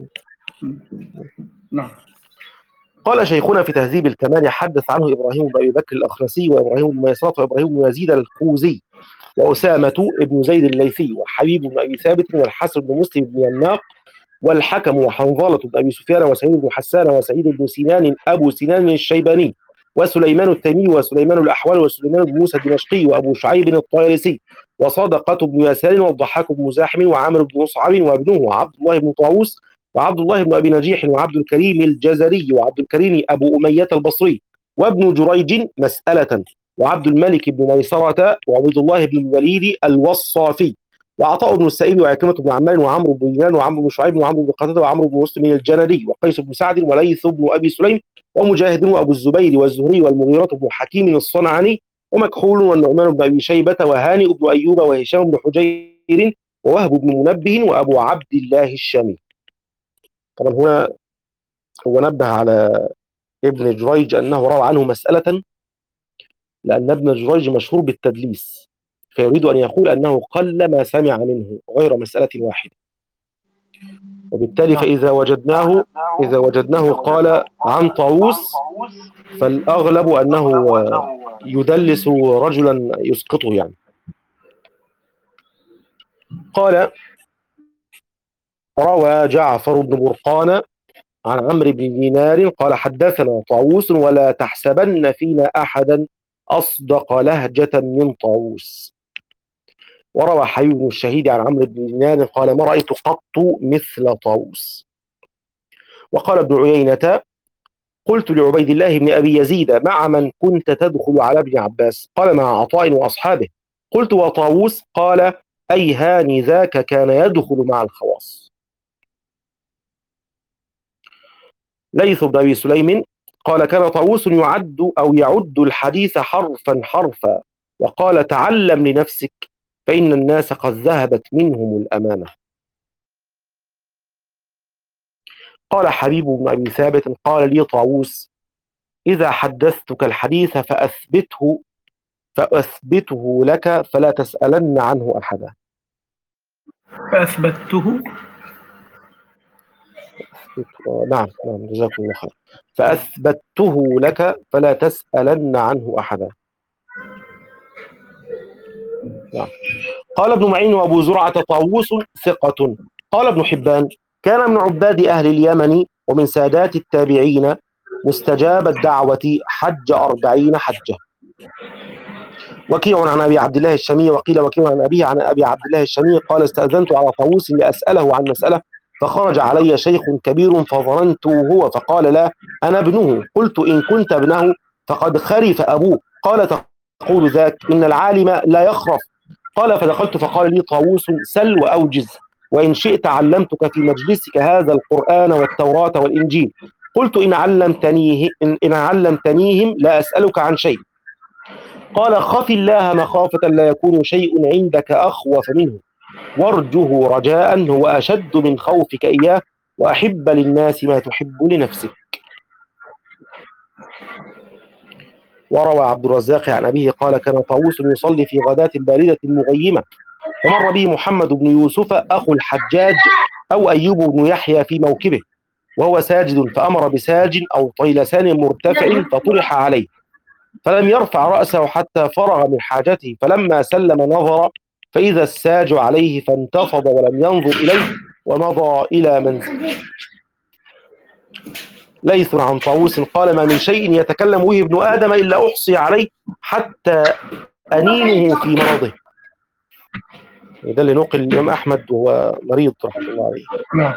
S1: نعم.
S2: قال شيخنا في تهذيب الكمال حدث عنه إبراهيم بن أبي بكر الأخنسي وإبراهيم بن ميسرة وإبراهيم بن يزيد الخوزي وأسامة بن زيد الليثي وحبيب بن أبي ثابت والحسن بن مسلم بن يناق والحكم وحنظلة بن أبي سفيان وسعيد بن حسان وسعيد بن سنان أبو سنان الشيباني وسليمان التيمي وسليمان الأحول وسليمان بن موسى الدمشقي وأبو شعيب الطيالسي وصدقة بن يسار والضحاك بن مزاحم وعامر بن مصعب وابنه عبد الله بن طاووس وعبد الله بن أبي نجيح وعبد الكريم الجزري وعبد الكريم أبو أمية البصري وابن جريج مسألة وعبد الملك بن ميسرة وعبد الله بن الوليد الوصافي وعطاء بن السائب وعكرمة بن عمار وعمرو بن دينار وعمرو بن شعيب وعمرو بن قتادة وعمرو بن مسلم الجندي وقيس بن سعد وليث بن أبي سليم ومجاهد وأبو الزبير والزهري والمغيرة بن حكيم الصنعاني ومكحول والنعمان بن أبي شيبة وهانئ بن أيوب وهشام بن حجير ووهب بن منبه وأبو عبد الله الشامي. طبعا هنا هو نبه على ابن جريج أنه روى عنه مسألة، لأن ابن جريج مشهور بالتدليس، فيريد أن يقول أنه قلما سمع منه غير مسألة واحدة، وبالتالي فإذا وجدناه إذا وجدناه قال عن طاووس فالأغلب أنه يدلس رجلا يسقطه يعني. قال روى جعفر بن برقان عن عمرو بن دينار قال حدثنا طاووس ولا تحسبن فينا أحدا أصدق لهجة من طاووس. وروى حبيب بن الشهيد عن عمرو بن دينار قال ما رأيت قط مثل طاووس. وقال ابن عيينة قلت لعبيد الله بن أبي يزيد مع من كنت تدخل على ابن عباس؟ قال مع عطاء وأصحابه. قلت وطاووس؟ قال أي هاني ذاك كان يدخل مع الخواص. ليث بن أبي سليم قال كان طاووس يعد أو يعد الحديث حرفا حرفا، وقال تعلم لنفسك فإن الناس قد ذهبت منهم الأمانة. قال حبيب بن أبي ثابت قال لي طاووس إذا حدثتك الحديث فأثبته فأثبته لك فلا تسألن عنه أحدا.
S1: فأثبته
S2: نعم نعم جزاكم الله خير. فأثبته لك فلا تسألن عنه أحدا. نعم. قال ابن معين وأبو زرعة طاووس ثقة. قال ابن حبان كان من عباد أهل اليمن ومن سادات التابعين مستجاب الدعوة حج أربعين حجة. وكيع عن أبي عبد الله الشامي وقيل وكيع عن أبيه عن أبي عبد الله الشامي قال استأذنت على طاووس لأسأله عن مسألة فخرج علي شيخ كبير فظننت هو فقال لا أنا ابنه. قلت إن كنت ابنه فقد خرف أبوه. قال تقول ذاك إن العالم لا يخرف. قال فدخلت فقال لي طاووس سل وأوجز وإن شئت علمتك في مجلسك هذا القرآن والتوراة والإنجيل. قلت إن علمتنيه إن, إن علمتنيهم لا أسألك عن شيء. قال خف الله مخافة لا يكون شيء عندك أخوف منه وارجه رجاء هو أشد من خوفك إياه وأحب للناس ما تحب لنفسك. وروى عبد الرزاق عن أبيه قال كان طاووس يصلي في غداة باردة مغيمة فمر به محمد بن يوسف أخو الحجاج أو أيوب بن يحيى في موكبه وهو ساجد فأمر بساج أو طيلسان مرتفع فطرح عليه فلم يرفع رأسه حتى فرغ من حاجته فلما سلم نظر فإذا الساج عليه فانتفض ولم ينظر إليه ومضى إلى منزله. ليث عن طاووس قال ما من شيء يتكلم به ابن آدم إلا أحصي عليه حتى أنينه في مرضه. ده اللي نقل الإمام أحمد وهو مريض رحمه الله عليه.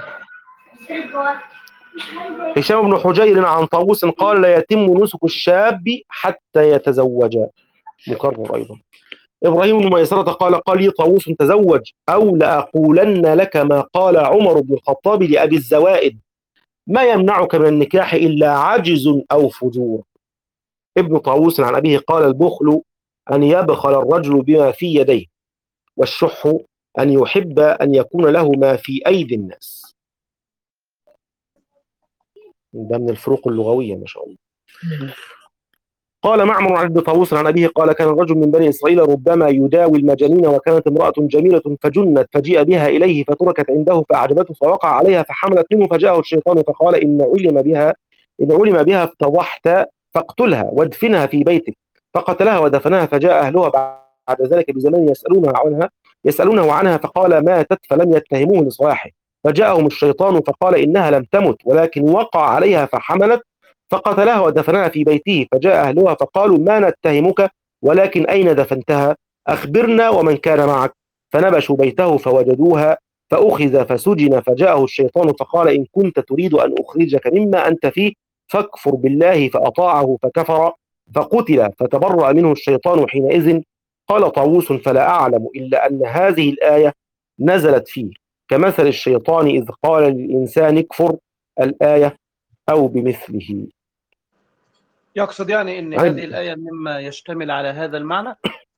S2: هشام بن حجير عن طاووس قال لا يتم نسك الشاب حتى يتزوج. مكرر أيضا. إبراهيم بن ميسرة قال قال لي طاووس تزوج أو لأقولن لك ما قال عمر بن الخطاب لأبي الزوائد ما يمنعك من النكاح إلا عجز أو فجور. ابن طاووس عن أبيه قال البخل أن يبخل الرجل بما في يديه والشح أن يحب أن يكون له ما في أيدي الناس. ده من الفروق اللغوية ما شاء الله. قال معمر عن ابن طاووس عن أبيه قال كان رجل من بني إسرائيل ربما يداوي المجانين وكانت امرأة جميلة فجنت فجيء بها إليه فتركت عنده فأعجبته فوقع عليها فحملت منه فجاءه الشيطان فقال إن علم بها إن علم بها افتضحت فاقتلها وادفنها في بيتك فقتلها ودفنها فجاء أهلها بعد ذلك بزمان يسألونها عنها يسألونه عنها فقال ماتت فلم يتهموه لصلاحه فجاءهم الشيطان فقال إنها لم تمت ولكن وقع عليها فحملت فقتلها ودفنها في بيته فجاء أهلها فقالوا ما نتهمك ولكن أين دفنتها أخبرنا ومن كان معك فنبشوا بيته فوجدوها فأخذ فسجن فجاءه الشيطان فقال إن كنت تريد أن أخرجك مما أنت فيه فاكفر بالله فأطاعه فكفر فقتل فتبرأ منه الشيطان حينئذ. قال طاووس فلا أعلم إلا أن هذه الآية نزلت فيه كمثل الشيطان إذ قال للإنسان اكفر الآية أو بمثله.
S1: يقصد يعني أن هذه الآية مما يشتمل على هذا المعنى.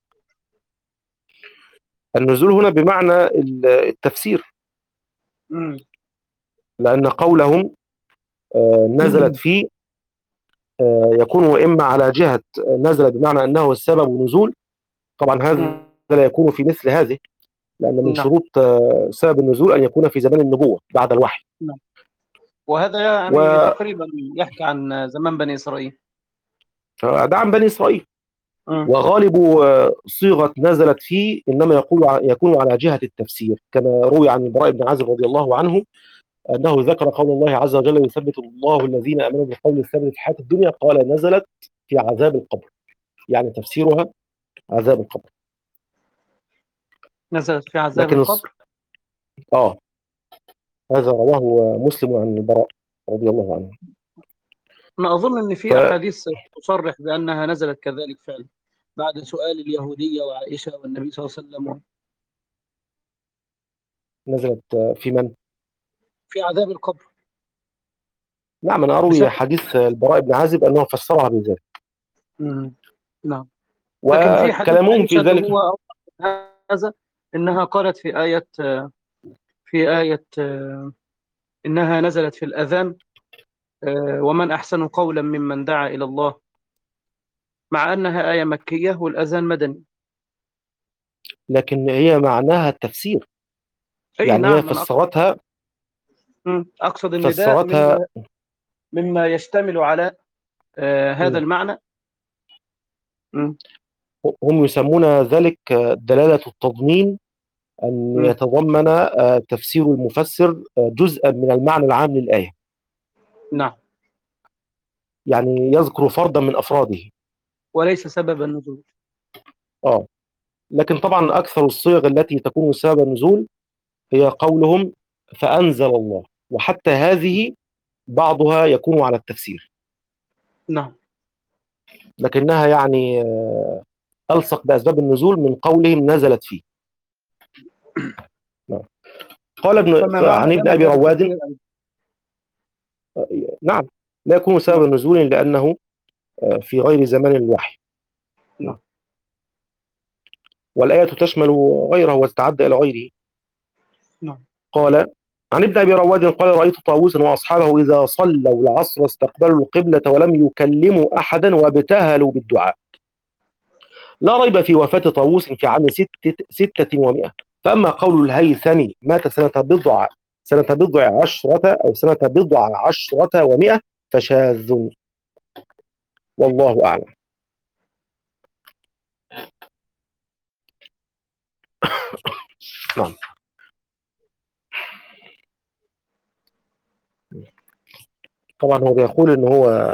S2: النزول هنا بمعنى التفسير م. لأن قولهم نزلت فيه يكون إما على جهة نزل بمعنى أنه السبب نزول طبعا هذا يكون في مثل هذه، لأن من
S1: نعم
S2: شروط سبب النزول أن يكون في زمان النبوة بعد الوحي.
S1: نعم. وهذا يعني تقريبا يحكي عن زمان بني إسرائيل.
S2: وده عن بني إسرائيل.
S1: م.
S2: وغالب صيغة نزلت فيه إنما يقول يكون على جهة التفسير، كما روي عن البراء بن عازب رضي الله عنه أنه ذكر قول الله عز وجل: يثبت الله الذين آمنوا بالقول الثابت في الحياة الدنيا، قال نزلت في عذاب القبر، يعني تفسيرها عذاب القبر.
S1: نزلت في عذاب
S2: لكن
S1: القبر.
S2: آه هذا رواه مسلم عن البراء رضي الله عنه.
S1: أنا أظن أن في
S2: ف...
S1: أحاديث تصرح بأنها نزلت كذلك فعلا بعد سؤال اليهودية وعائشة والنبي صلى الله عليه وسلم.
S2: نزلت في من؟
S1: في عذاب القبر.
S2: نعم، أنا أروي
S1: بسبب.
S2: حديث البراء بن عازب أنه فسرها بذلك.
S1: مم. نعم. لكن في حديث
S2: وكلامهم في
S1: عائشة اللي
S2: ذلك.
S1: هو أوضح هذا، إنها قالت في آية في آية إنها نزلت في الأذان، ومن أحسن قولا ممن دعا إلى الله، مع أنها آية مكية والأذان مدني.
S2: لكن هي معناها التفسير،
S1: أي
S2: يعني هي
S1: نعم. أنا أقصد
S2: فسرتها
S1: أقصد النداء
S2: فسرتها
S1: مما مما يشتمل على آه هذا
S2: م.
S1: المعنى. م.
S2: هم يسمون ذلك دلالة التضمين، أن
S1: م.
S2: يتضمن تفسير المفسر جزءا من المعنى العام للآية،
S1: نعم،
S2: يعني يذكر فردا من أفراده
S1: وليس سبب النزول.
S2: آه لكن طبعا أكثر الصيغ التي تكون سبب النزول هي قولهم فأنزل الله، وحتى هذه بعضها يكون على التفسير،
S1: نعم
S2: لكنها يعني ألصق بأسباب النزول من قولهم نزلت فيه. نعم. قال ابن
S1: فما معنى
S2: عن ابن
S1: كما
S2: أبي
S1: هذا
S2: رواد.
S1: التفسير؟
S2: نعم، لا يكون سبب
S1: نعم
S2: نزول لأنه في غير زمان الوحي.
S1: نعم
S2: والآية تشمل غيره وتتعدى إلى غيره.
S1: نعم
S2: قال عن ابن أبي رواد قال: رأيت طاووسا وأصحابه إذا صلوا العصر استقبلوا القبلة ولم يكلموا أحدا وابتهلوا بالدعاء. لا ريب في وفاة طاووس في عام ستة, ستة ومائة. فأما قول الهيثمي مات سنة بضع سنة بضع عشرة أو سنة بضع عشرة ومائة فشاذ، والله أعلم. نعم. طبعا هو بيقول ان هو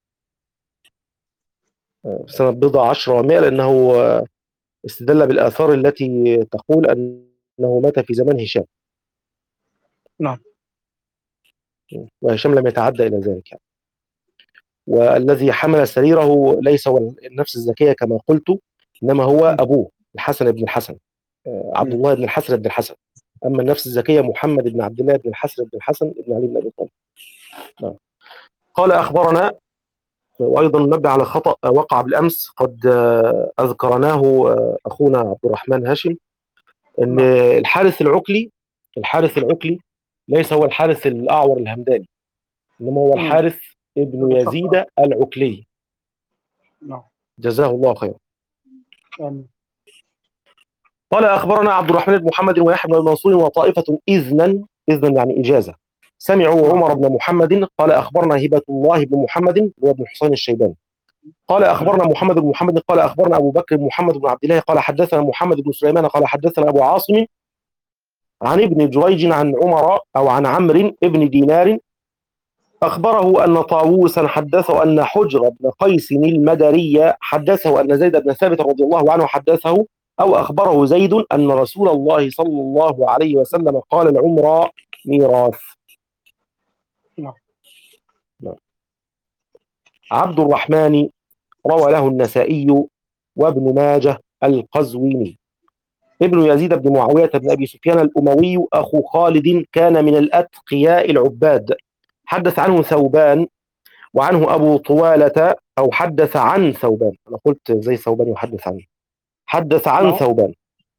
S2: سنة بضع عشرة ومائة لأنه استدل بالآثار التي تقول أنه مات في زمن هشام،
S1: نعم
S2: وهشام لم يتعدى إلى ذلك يعني. والذي حمل سريره ليس هو النفس الزكية كما قلت، إنما هو أبوه الحسن بن الحسن، عبد الله بن الحسن بن الحسن. أما النفس الزكية محمد بن عبد الله بن الحسن بن الحسن بن علي بن أبي طالب. نعم. قال أخبرنا، وأيضا نبه على خطأ وقع بالأمس قد أذكرناه أخونا عبد الرحمن هاشم، أن
S1: نعم
S2: الحارث العقلي الحارث العقلي ليس هو الحارث الأعور الهمداني، إنما هو
S1: مم.
S2: الحارث ابن يزيد العقلي،
S1: نعم
S2: جزاه الله خيرا.
S1: آمين.
S2: قال أخبرنا عبد الرحمن بن محمد ويحيى بن منصور وطائفة إذنا إذنا يعني إجازة سمعوا
S1: نعم
S2: عمر بن محمد قال أخبرنا هبة الله بن محمد وابن حسين الشيباني قال أخبرنا محمد بن محمد قال أخبرنا أبو بكر بن محمد بن عبد الله قال حدثنا محمد بن سليمان قال حدثنا أبو عاصم عن ابن جريج عن عمر أو عن عمرو ابن دينار أخبره أن طاووسا حدثه أن حجر بن قيس المدري حدثه أن زيد بن ثابت رضي الله عنه حدثه أو أخبره زيد أن رسول الله صلى الله عليه وسلم قال: العمرة ميراث.
S1: نعم
S2: عبد الرحمن روى له النسائي وابن ماجه القزويني. ابن يزيد بن معاوية بن أبي سفيان الأموي أخو خالد كان من الأتقياء العباد، حدث عنه ثوبان وعنه أبو طوالة أو حدث عن ثوبان، أنا قلت زي ثوبان يحدث عنه، حدث عن
S1: نعم
S2: ثوبان،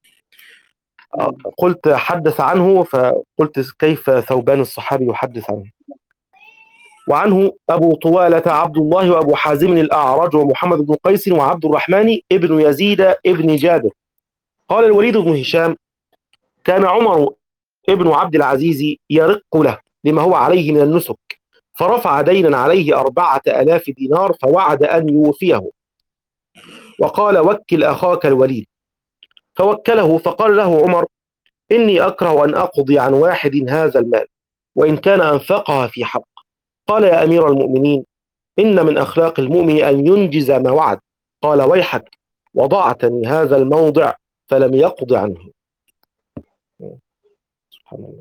S2: قلت حدث عنه فقلت كيف ثوبان الصحابي يحدث عنه. وعنه أبو طوالة عبد الله وأبو حازم الأعرج ومحمد بن قيس وعبد الرحمن ابن يزيد ابن جابر قال الوليد بن هشام: كان عمر ابن عبد العزيز يرق له لما هو عليه من النسك، فرفع دينا عليه أربعة آلاف دينار فوعد أن يوفيه، وقال: وكل أخاك الوليد. فوكله، فقال له عمر: إني أكره أن أقضي عن واحد هذا المال وإن كان أنفقها في حق. قال: يا أمير المؤمنين، إن من أخلاق المؤمن أن ينجز ما وعد. قال: ويحك، وضعتني هذا الموضع فلم يقض عنه. سبحان الله.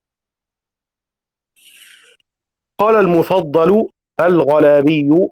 S2: قال المفضل الغلابي: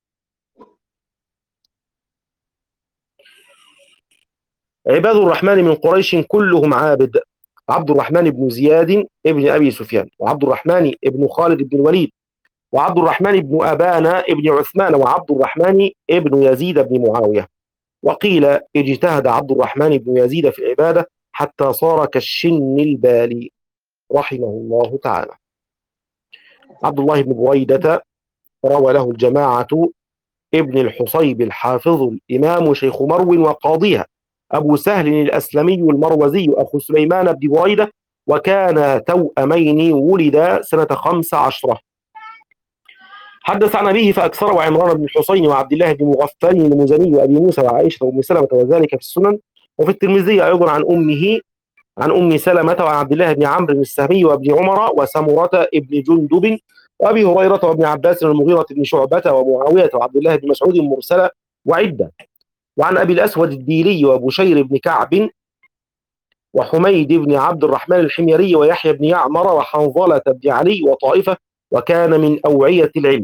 S2: عباد الرحمن من قريش كلهم عابد: عبد الرحمن بن زياد ابن أبي سفيان، وعبد الرحمن ابن خالد بن الوليد، وعبد الرحمن بن أبان ابن عثمان، وعبد الرحمن ابن يزيد بن معاوية. وقيل اجتهد عبد الرحمن بن يزيد في العبادة حتى صار كالشن البالي، رحمه الله تعالى. عبد الله بن بريدة روى له الجماعة: ابن الحصيب الحافظ الإمام شيخ مرو وقاضيها، أبو سهل الأسلمي المروزي أخو سليمان بن بريدة، وكان توأمين ولدا سنة خمس عشرة. حدث عن أبيه فأكثر: وعمران بن الحصين وعبد الله بن مغفل المزني وأبي موسى وعائشة وأم سلمة، وذلك في السنن. وفي الترمذي أيضا عن أمه عن أم سلمة وعن عبد الله بن عمرو السهمي وابن عمر وسمرة ابن جندب وأبي هريرة وابن عباس والمغيرة بن شعبة ومعاوية وعبد الله بن مسعود مرسلة وعدة. وعن أبي الأسود الديلي وبشير بن كعب وحميد بن عبد الرحمن الحميري ويحيى بن يعمر وحنظلة بن علي وطائفة، وكان من أوعية العلم.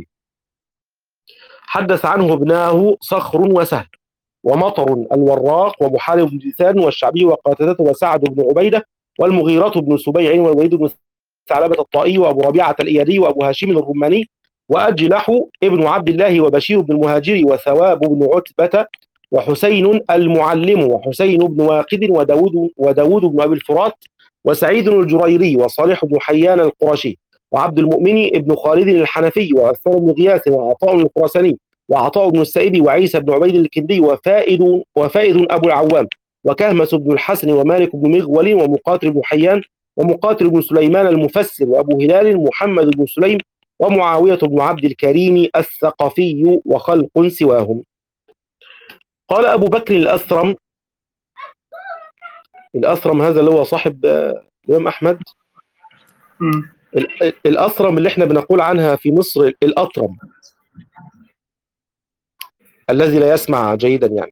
S2: حدث عنه ابناه صخر وسهل ومطر الوراق ومحارب بن دثان والشعبي وقاتدة وسعد بن عبيدة والمغيرة بن سبيع والوليد بن ثعلبة الطائي وأبو ربيعة الإيادي وأبو هاشم الرماني وأجلح ابن عبد الله وبشير بن المهاجر وثواب بن عتبة وحسين المعلم وحسين بن واقد وداود, وداود بن أبي الفرات وسعيد الجريري وصالح بن حيان القرشي وعبد المؤمن ابن خالد الحنفي وعثمان بن غياث وعطاء الخراساني وعطاء بن السائب وعيسى بن عبيد الكندي وفائد وفائد أبو العوام وكهمس بن الحسن ومالك بن مغول ومقاتل بن حيان ومقاتل بن سليمان المفسر وأبو هلال محمد بن سليم ومعاوية بن عبد الكريم الثقفي وخلق سواهم. قال أبو بكر الأثرم، الأثرم هذا اللي هو صاحب الإمام أحمد، الأثرم اللي احنا بنقول عنها في مصر الأطرم، الذي لا يسمع جيدا يعني.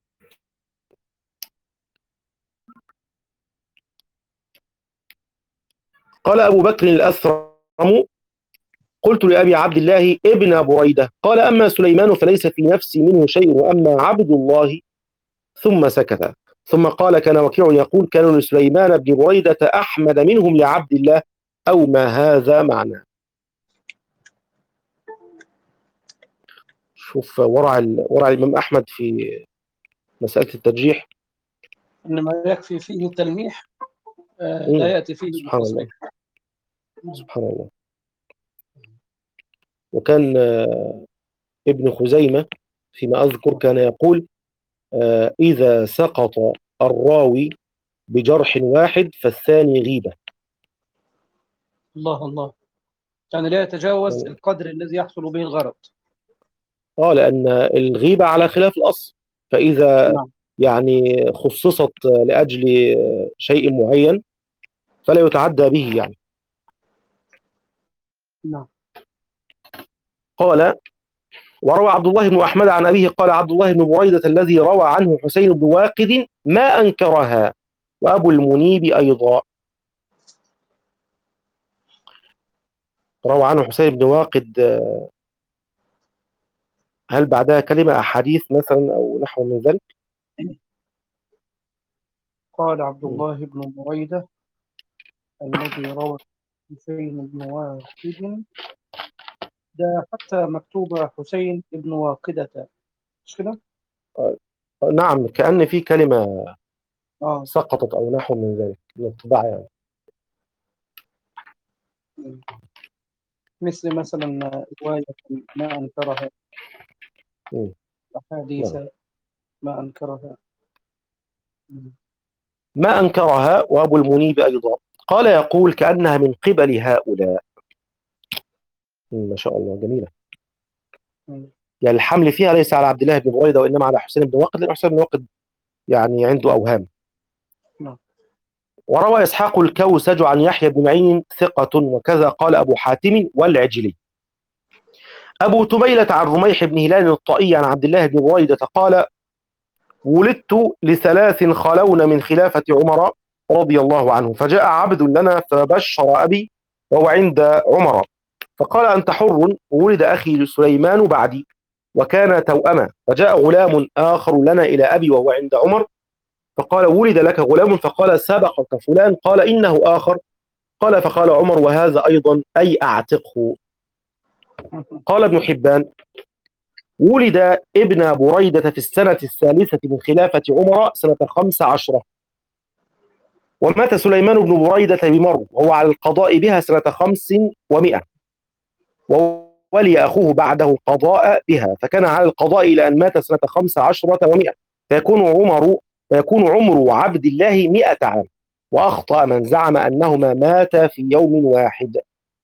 S2: قال أبو بكر الأثرم: قلت لأبي عبد الله ابن بريدة، قال: أما سليمان فليس في نفسي منه شيء، وأما عبد الله. ثم سكت، ثم قال: كان وكيع يقول: كانوا لسليمان بن بريدة أحمد منهم لعبد الله، أو ما هذا معنى. شوف ورع ورع الإمام أحمد في مسألة الترجيح،
S1: إنما يكفي فيه التلميح، آه لا يأتي فيه
S2: سبحان الله.
S1: بالتصريح.
S2: سبحان الله. وكان آه ابن خزيمة فيما أذكر كان يقول: آه إذا سقط الراوي بجرح واحد فالثاني غيبة.
S1: الله الله، يعني لا يتجاوز القدر الذي يحصل به الغرض.
S2: اه لأن الغيبة على خلاف الأصل، فإذا
S1: نعم.
S2: يعني خصصت لأجل شيء معين فلا يتعدى به يعني.
S1: نعم.
S2: قال: وروى عبد الله بن أحمد عن أبيه قال: عبد الله بن بريدة الذي روى عنه حسين بن واقد ما أنكرها، وأبو المنيب أيضا. روى عنه حسين بن واقد، هل بعدها كلمة أحاديث مثلا أو نحو من ذلك؟
S1: قال عبد الله بن بريدة الذي روى حسين بن واقد، ده حتى مكتوبة حسين بن واقدة، مش كده؟
S2: نعم، كأن في كلمة
S1: آه.
S2: سقطت أو نحو من ذلك من الطباعة يعني.
S1: مثل مثلا رواية ما أنكرها، أحاديث
S2: نعم.
S1: ما أنكرها.
S2: ما أنكرها، وأبو المنيب أيضا. قال يقول كأنها من قبل هؤلاء. ما شاء الله، جميلة. يعني الحمل فيها ليس على عبد الله بن بريدة وإنما على حسين بن واقد، لأن حسين بن واقد يعني عنده أوهام. وروى إسحاق الكوسج عن يحيى بن معين ثقة، وكذا قال أبو حاتم والعجلي. أبو تميلة عن رميح بن هلال الطائي عن عبد الله بن بريدة قال ولدت لثلاث خلون من خلافة عمر رضي الله عنه، فجاء عبد لنا فبشر أبي وهو عند عمر، فقال أنت حر، ولد أخي سليمان بعدي وكان توأما، فجاء غلام آخر لنا إلى أبي وهو عند عمر، فقال ولد لك غلام، فقال سبقك فلان، قال إنه آخر، قال فقال عمر وهذا أيضا أي أعتقه. قال ابن حبان ولد ابن بريدة في السنة الثالثة من خلافة عمر سنة خمس عشرة، ومات سليمان بن بريدة بمر وهو على القضاء بها سنة خمس ومئة، وولي أخوه بعده القضاء بها، فكان على القضاء إلى أن مات سنة خمس عشرة ومئة، فيكون عمر فيكون عمر عبد الله مئة عام، وأخطأ من زعم أنهما ماتا في يوم واحد.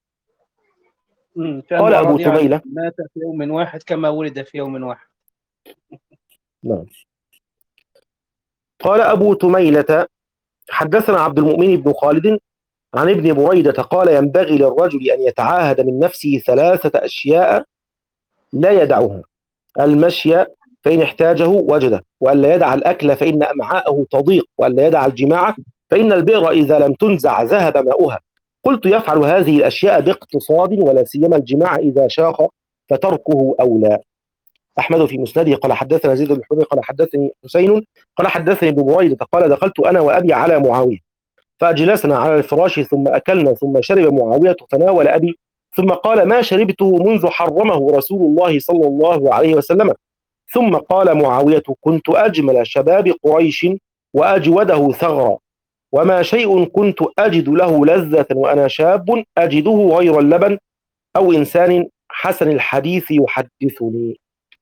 S1: قال أبو تميلة مات في يوم واحد كما ولد في يوم واحد.
S2: نعم. قال أبو تميلة حدثنا عبد المؤمن بن خالد عن ابن بريدة قال ينبغي للرجل أن يتعاهد من نفسه ثلاثة أشياء لا يدعها: المشي فإن احتاجه وجده، وألا يدع الأكل فإن أمعاءه تضيق، وألا يدع الجماع فإن البئر إذا لم تنزع ذهب ماؤها. قلت يفعل هذه الأشياء باقتصاد، ولا سيما الجماع إذا شاق فتركه أولى. أحمد في مسنده قال حدثنا زيد بن حبيب قال حدثني حسين قال حدثني ابن بريدة قال دخلت أنا وأبي على معاوية فأجلسنا على الفراش ثم أكلنا ثم شرب معاوية فناول أبي ثم قال ما شربته منذ حرمه رسول الله صلى الله عليه وسلم. ثم قال معاوية كنت أجمل شباب قريش وأجوده ثغرا، وما شيء كنت أجد له لذة وأنا شاب أجده غير اللبن أو إنسان حسن الحديث يحدثني.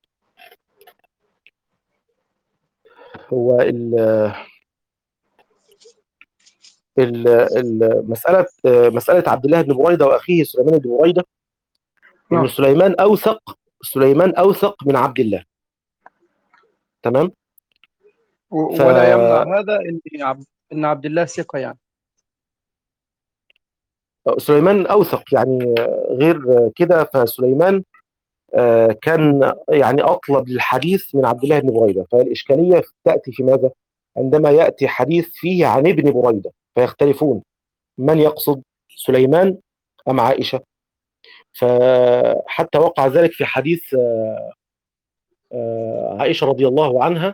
S2: هو المسألة مسألة عبد الله بن بريدة وأخيه سليمان بن بريدة، إن سليمان أوثق سليمان أوثق من عبد الله، تمام.
S1: ف... ولا يمنع هذا إن عبد إن عبد الله ثقة يعني.
S2: سليمان أوثق يعني، غير كده فسليمان كان يعني أطلب للحديث من عبد الله بن بريدة، فالإشكالية تأتي في ماذا؟ عندما يأتي حديث فيه عن ابن بريدة فيختلفون من يقصد، سليمان أم عائشة؟ فحتى وقع ذلك في حديث عائشة رضي الله عنها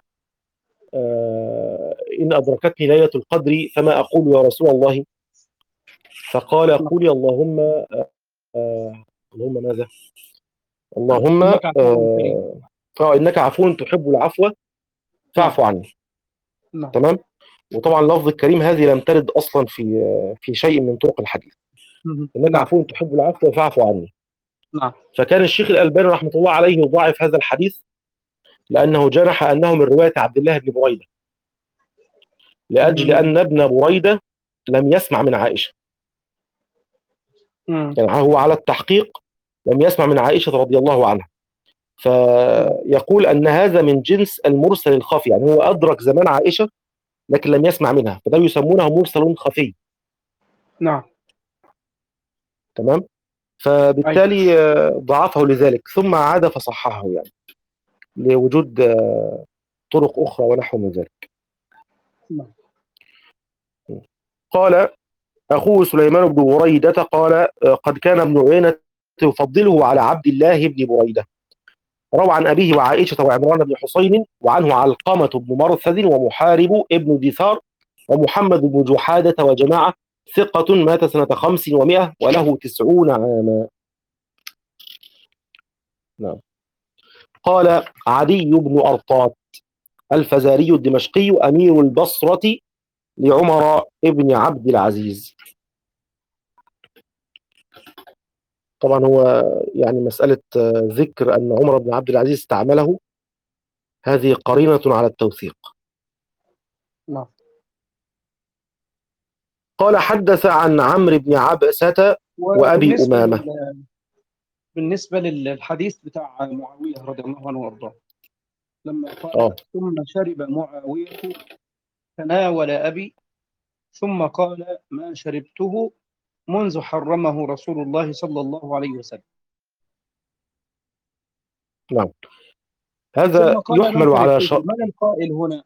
S2: إن أدركتني ليلة القدر فما أقول يا رسول الله؟ فقال قولي اللهم اللهم ماذا؟ اللهم
S1: إنك عفو
S2: اه انك عفو تحب العفو فاعف عني.
S1: نعم.
S2: تمام. وطبعا لفظ الكريم هذه لم ترد اصلا في في شيء من طرق الحديث. انك
S1: نعم.
S2: عفو تحب العفو فاعف عني.
S1: نعم.
S2: فكان الشيخ الألباني رحمه الله عليه يضاعف هذا الحديث لانه جنح انه من روايه عبد الله بن بريده، لاجل ان ابن بريده لم يسمع من عائشه.
S1: مم.
S2: يعني هو على التحقيق لم يسمع من عائشه رضي الله عنها، فيقول ان هذا من جنس المرسل الخفي، يعني هو ادرك زمان عائشه لكن لم يسمع منها، فده يسمونه مرسل خفي.
S1: نعم.
S2: تمام. فبالتالي ضعفه لذلك، ثم عاد فصححه يعني لوجود طرق أخرى ونحو من ذلك.
S1: نعم.
S2: قال أخوه سليمان بن بريدة قال قد كان ابن عيينة يفضله على عبد الله بن بريدة. روى عن أبيه وعائشة وعمران بن حسين، وعنه علقمة بن مرثد ومحارب ابن دثار ومحمد بن جحادة وجماعة، ثقة مات سنة خمس ومئة وله تسعون عاما. نعم. قال عدي بن أرطات الفزاري الدمشقي أمير البصرة لعمر ابن عبد العزيز. طبعا هو يعني مسألة ذكر أن عمر بن عبد العزيز استعمله هذه قرينة على التوثيق.
S1: نعم.
S2: قال حدث عن عمرو بن عبسة وأبي
S1: وبالنسبة
S2: أمامة.
S1: لل... بالنسبة للحديث بتاع معاوية رضي الله عنه وارضاه، لما قال
S2: اه
S1: ثم شرب معاوية تناول أبي ثم قال ما شربته منذ حرمه رسول الله صلى الله عليه وسلم.
S2: نعم،
S1: ثم
S2: هذا
S1: قال ما
S2: يحمل على ش...
S1: شربته، من القائل هنا؟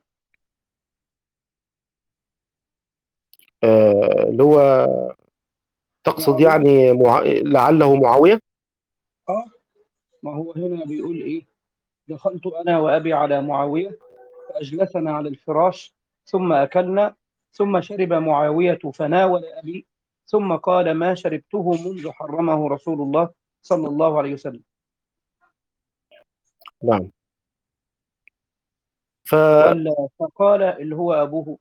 S2: آه، اللي هو تقصد
S1: معاوية.
S2: يعني مع... لعله معاوية.
S1: اه، ما هو هنا بيقول ايه؟ دخلت انا وابي على معاوية فاجلسنا على الفراش ثم اكلنا ثم شرب معاوية فناول ابي ثم قال ما شربته منذ حرمه رسول الله صلى الله عليه وسلم.
S2: نعم، ف
S1: ولا فقال اللي هو ابوه.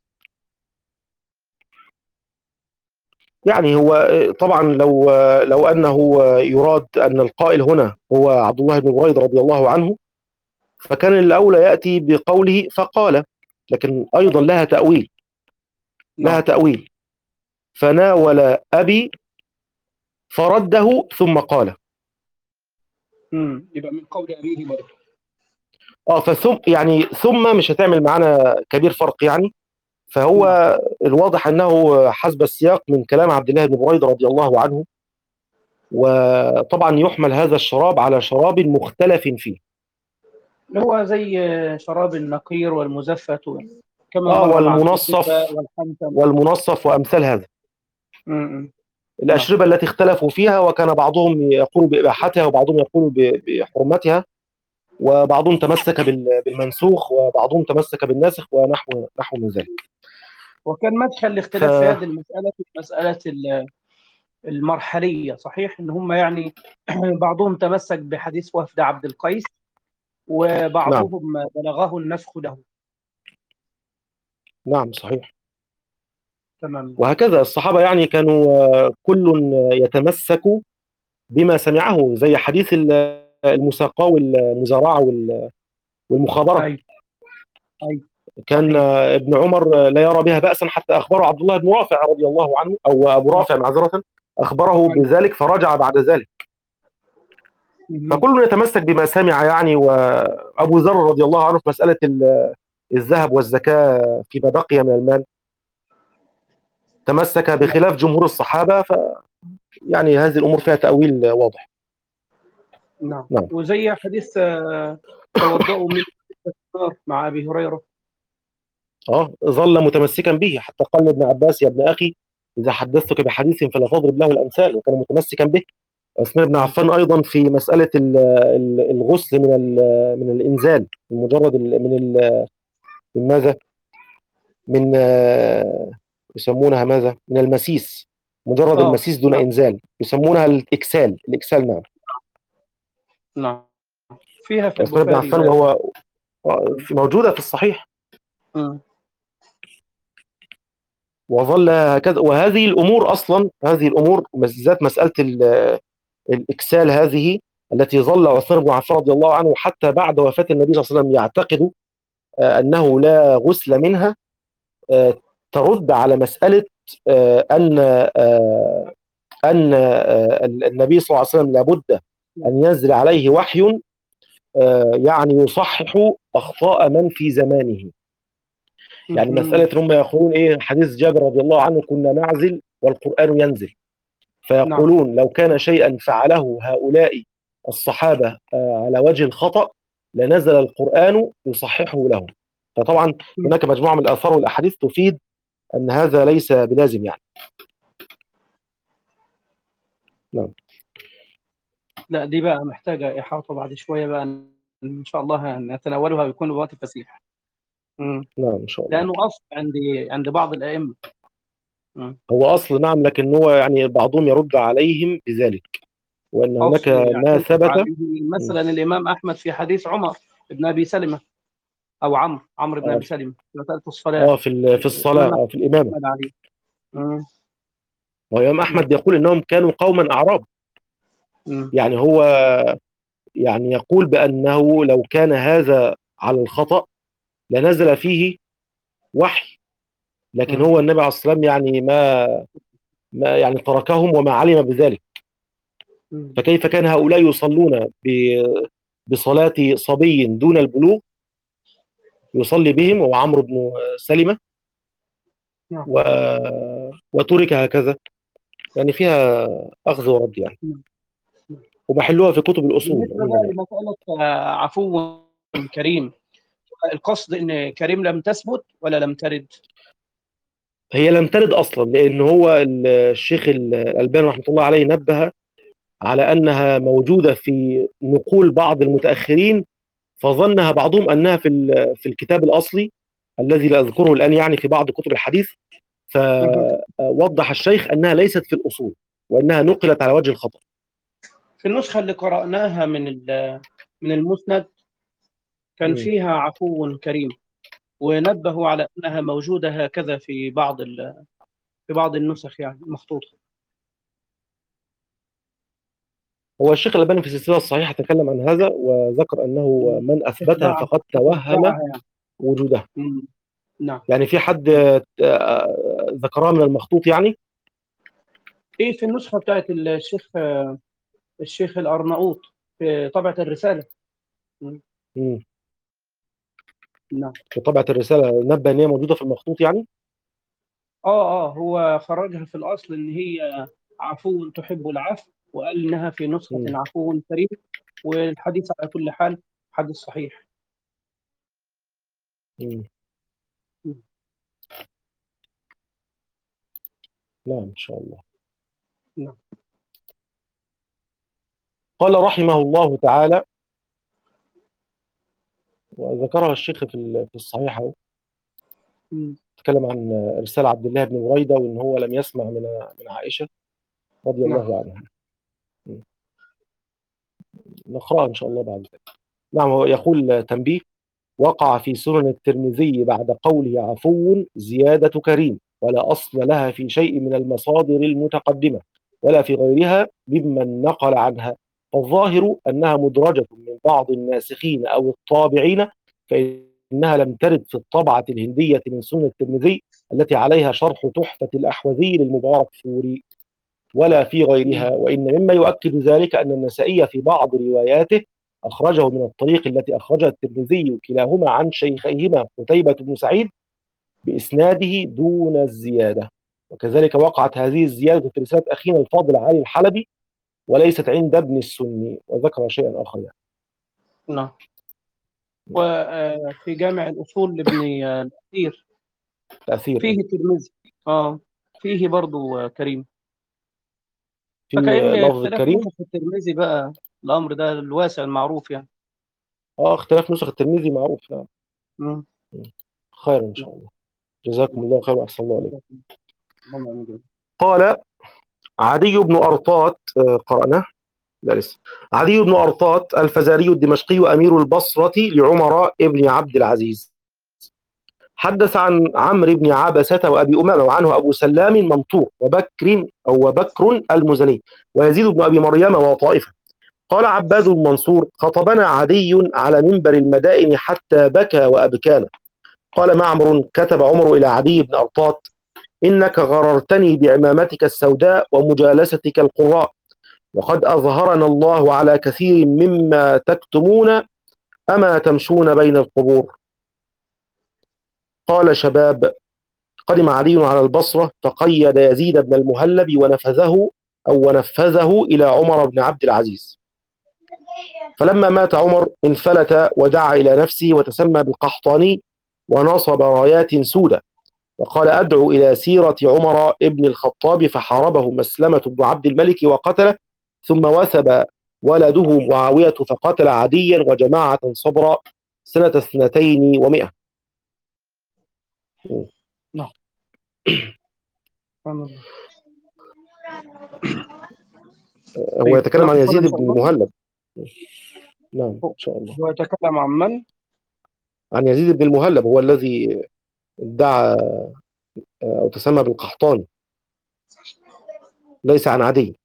S2: يعني هو آه، طبعا لو آه، لو أنه آه، يراد أن القائل هنا هو عبد الله بن بريدة رضي الله عنه، فكان الأولى يأتي بقوله فقال، لكن أيضا لها تأويل، لها
S1: نعم.
S2: تأويل فناول أبي فرده ثم قال.
S1: امم يبقى من قول ابيه برضه.
S2: اه فثم يعني ثم مش هتعمل معانا كبير فرق يعني. فهو
S1: نعم.
S2: الواضح انه حسب السياق من كلام عبد الله بن بريدة رضي الله عنه، وطبعا يحمل هذا الشراب على شراب مختلف فيه.
S1: اللي هو زي شراب النقير والمزفت كما
S2: اه
S1: مر معنا الدفا
S2: والمنصف،
S1: والحنتم.
S2: والمنصف وامثال هذا
S1: امم نعم.
S2: الاشربه التي اختلفوا فيها، وكان بعضهم يقول باباحتها وبعضهم يقول ب- بحرمتها، وبعضهم تمسك بال- بالمنسوخ وبعضهم تمسك بالناسخ ونحو نحو من ذلك.
S1: وكان مدخل
S2: ف
S1: الاختلاف في هذه المسألة في مسألة ال- المرحلية، صحيح إن هم يعني بعضهم تمسك بحديث وفد عبد القيس
S2: نعم
S1: وبعضهم بلغه النسخ له.
S2: نعم صحيح.
S1: تمام.
S2: وهكذا الصحابة يعني كانوا آه، كل يتمسك بما سمعه، زي حديث ال- المساقاة والمزارعة وال- والمخابرة.
S1: أي. أي.
S2: كان
S1: صحيح.
S2: آه، ابن عمر آه، لا يرى بها بأسا، حتى أخبره عبد الله بن رافع رضي الله عنه، أو أبو
S1: نعم.
S2: رافع معذرة، أخبره
S1: أي.
S2: بذلك فرجع بعد ذلك.
S1: مهم.
S2: فكل يتمسك بما سمع يعني. وأبو ذر رضي الله عنه في مسألة ال- الذهب والزكاة فيما بقي من المال تمسك
S1: نعم.
S2: بخلاف جمهور الصحابة. ف يعني هذه الأمور فيها تأويل واضح.
S1: نعم.
S2: نعم.
S1: وزي حديث آه، توضؤوا من النار مع أبي هريرة.
S2: اه ظل متمسكا به، حتى قال لابن عباس يا ابن اخي اذا حدثتك بحديث فلا تضرب له الامثال، وكان متمسكا به. عثمان بن
S1: مم.
S2: عفان ايضا في مساله ال- ال- الغسل من ال- من الانزال، من مجرد ال- من ال- من ماذا، من آه، يسمونها ماذا، من المسيس، مجرد
S1: آه.
S2: المسيس دون
S1: نعم.
S2: انزال يسمونها الاكسال، الاكسال نعم.
S1: نعم. فيها في
S2: عثمان بن
S1: البخاري
S2: عفان
S1: باب.
S2: وهو آه، في- موجوده في الصحيح.
S1: مم.
S2: وظل هكذا. وهذه الامور اصلا، هذه الامور بالذات مساله ال- الإكسال هذه، التي ظل عثمان بن عفان رضي الله عنه حتى بعد وفاة النبي صلى الله عليه وسلم يعتقد آه، أنه لا غسل منها، آه، ترد على مسألة آه، أن آه، أن آه، النبي صلى الله عليه وسلم لابد أن ينزل عليه وحي آه، يعني يصحح أخطاء من في زمانه. يعني
S1: مهم.
S2: مسألة هم يقولون إيه، حديث جابر رضي الله عنه كنا نعزل والقرآن ينزل،
S1: نعم.
S2: فيقولون لو كان شيئا فعله هؤلاء الصحابة آه، على وجه الخطأ لنزل القرآن يصححه لهم. فطبعا هناك مجموعة من الآثار والأحاديث تفيد أن هذا ليس بلازم يعني. نعم.
S1: لا، دي بقى محتاجة إحاطة بعد شوية بقى، إن شاء الله نتناولها ويكون الوقت فسيح. مم.
S2: نعم إن شاء الله.
S1: لأنه أصل عند عند بعض الأئمة. مم.
S2: هو أصل نعم، لكن هو يعني بعضهم يرد عليهم بذلك، وأن هناك
S1: أصل
S2: ما
S1: يعتمد
S2: ثبت.
S1: عليه مثلا الإمام أحمد في حديث عمر بن أبي سلمة، أو عمرو عمرو بن
S2: آه
S1: أبي
S2: في
S1: سلمة في مسألة الصلاة.
S2: آه في ال- في الصلاة،
S1: الإمام
S2: آه في الإمامة.
S1: أحمد عليه. مم.
S2: وإمام
S1: نعم.
S2: أحمد يقول إنهم كانوا قوما أعراب.
S1: مم.
S2: يعني هو يعني يقول بأنه لو كان هذا على الخطأ لنزل فيه وحي لكن
S1: مم.
S2: هو النبي عليه الصلاة والسلام يعني ما ما يعني تركهم وما علم بذلك.
S1: مم.
S2: فكيف كان هؤلاء يصلون ب- بصلاة صبي دون البلوغ، يصلي بهم وهو عمرو بن سلمة،
S1: نعم.
S2: و... وترك هكذا؟ يعني فيها أخذ ورد يعني،
S1: نعم.
S2: ومحلوها في كتب الأصول
S1: بالنسبة
S2: عموما
S1: بقى
S2: يعني.
S1: لمسألة آه، عفو كريم، القصد إن كريم لم تثبت ولا لم ترد؟
S2: هي لم ترد أصلا، لأن هو الشيخ الألباني رحمة الله عليه نبه على أنها موجودة في نقول بعض المتأخرين، فظنها بعضهم أنها في ال- في الكتاب الأصلي الذي لا أذكره الآن، يعني في بعض كتب الحديث.
S1: مهم.
S2: فوضح الشيخ أنها ليست في الأصول، وأنها نقلت على وجه الخطأ.
S1: في النسخة اللي قرأناها من ال- من المسند كان
S2: مم.
S1: فيها عفو كريم، ونبهوا على أنها موجودة هكذا في بعض ال- في بعض النسخ يعني مخطوطة.
S2: هو الشيخ الألباني في السلسلة الصحيحة تكلم عن هذا، وذكر أنه
S1: مم.
S2: من
S1: الشيخ
S2: أثبتها
S1: دعا
S2: فقد
S1: الشيخ
S2: توهم
S1: دعاها يعني.
S2: وجودها.
S1: مم. نعم.
S2: يعني في حد
S1: مم.
S2: آه، ذكرها من المخطوط يعني؟
S1: إيه في النسخة بتاعت الشيخ الشيخ الأرناؤوط في طبعة الرسالة. مم.
S2: مم.
S1: نعم.
S2: في طبعة الرسالة نبه أن هي موجودة في المخطوط يعني.
S1: اه اه هو خرجها في الاصل ان هي عفو تحب العفو، وقال انها في نسخه
S2: مم.
S1: عفو كريم، والحديث على كل حال حديث صحيح.
S2: مم. نعم إن شاء الله.
S1: نعم.
S2: قال رحمه الله تعالى، وذكرها الشيخ في ال- في الصحيحة،
S1: مم.
S2: تكلم عن إرسال عبد الله بن بريدة، وإن هو لم يسمع من من عائشة رضي
S1: نعم.
S2: الله عنها. مم. نقرأها إن شاء الله بعد ذلك. نعم. هو يقول تنبيه: وقع في سنن الترمذي بعد قوله عفو زيادة كريم، ولا أصل لها في شيء من المصادر المتقدمة ولا في غيرها ممن نقل عنها، فالظاهر أنها مدرجة من بعض الناسخين أو الطابعين، فإنها لم ترد في الطبعة الهندية من سنن الترمذي التي عليها شرح تحفة الأحوذي للمبارك فوري، ولا في
S1: مم.
S2: غيرها. وإن مما يؤكد ذلك أن النسائي في بعض رواياته أخرجه من الطريق التي أخرجها الترمذي كلاهما عن شيخيهما قتيبة بن سعيد بإسناده دون الزيادة، وكذلك وقعت هذه الزيادة في رسالة أخينا الفاضل علي الحلبي، وليست عند ابن السني، وذكر شيئا آخر يعني.
S1: نعم. وفي جامع الاصول لابن الاثير
S2: تأثير
S1: فيه الترمذي، اه فيه برضو آه، كريم.
S2: في
S1: فكأن
S2: لفظ
S1: اختلاف
S2: الكريم.
S1: نسخ الترمذي بقى الامر ده الواسع المعروف يعني.
S2: اه، اختلاف نسخ الترمذي معروف. نعم.
S1: مم.
S2: خير إن
S1: نعم.
S2: شاء الله. جزاكم
S1: نعم.
S2: الله خير وأحسن الله عليكم.
S1: اللهم آمين.
S2: قال عدي بن أرطاط، آه، قرأناه؟ لا لسه. عدي بن أرطاط الفزاري الدمشقي أمير البصرة لعمر بن عبد العزيز، حدث عن عمرو بن عبسة وأبي أمامة، وعنه أبو سلام منطور وبكر أو وبكر المزني ويزيد بن أبي مريم وطائفة. قال عباد المنصور: خطبنا عدي على منبر المدائن حتى بكى وأبكانا. قال معمر: كتب عمر إلى عدي بن أرطاط: إنك غررتني بعمامتك السوداء ومجالستك القراء، وقد أظهرنا الله على كثير مما تكتمون، أما تمشون بين القبور. قال شباب: قدم علي على البصرة فقيد يزيد بن المهلب ونفذه أو ونفذه إلى عمر بن عبد العزيز. فلما مات عمر انفلت ودعا إلى نفسه وتسمى بالقحطاني، ونصب رايات سودة، وقال: أدعو إلى سيرة عمر بن الخطاب، فحاربه مسلمة بن عبد الملك وقتله، ثم وثب ولده معاوية فقتل عديا وجماعة صبرا سنة اثنتين ومئة.
S1: نعم. سبحان الله.
S2: هو
S1: طيب
S2: يتكلم عن
S1: ناخذ
S2: يزيد
S1: ان شاء
S2: بن
S1: الله.
S2: المهلب. نعم إن شاء الله.
S1: هو يتكلم عن من؟
S2: عن يزيد بن المهلب، هو الذي ادعى أو تسمى بالقحطاني، ليس عن عدي.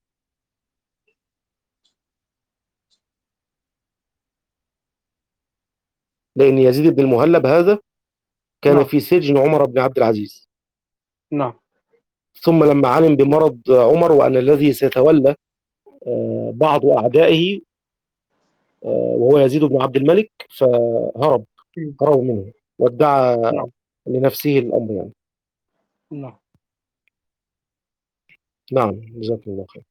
S2: لأن يزيد بن المهلب هذا كان
S1: نعم.
S2: في سجن عمر بن عبد العزيز،
S1: نعم.
S2: ثم لما علم بمرض عمر وأن الذي سيتولى آه، بعض أعدائه آه، وهو يزيد بن عبد الملك، فهرب
S1: مم.
S2: هرب منه وادعى
S1: نعم.
S2: لنفسه الأمر يعني.
S1: نعم.
S2: نعم، جزاكم الله خير.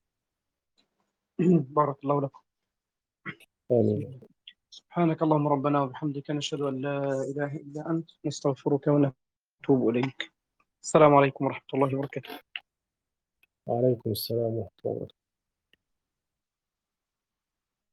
S1: بارك الله لكم.
S2: آمين.
S1: سبحانك اللهم ربنا وبحمدك، نشهد أن لا إله إلا أنت، نستغفرك ونتوب إليك. السلام عليكم ورحمة الله وبركاته.
S2: وعليكم السلام ورحمة الله وبركاته.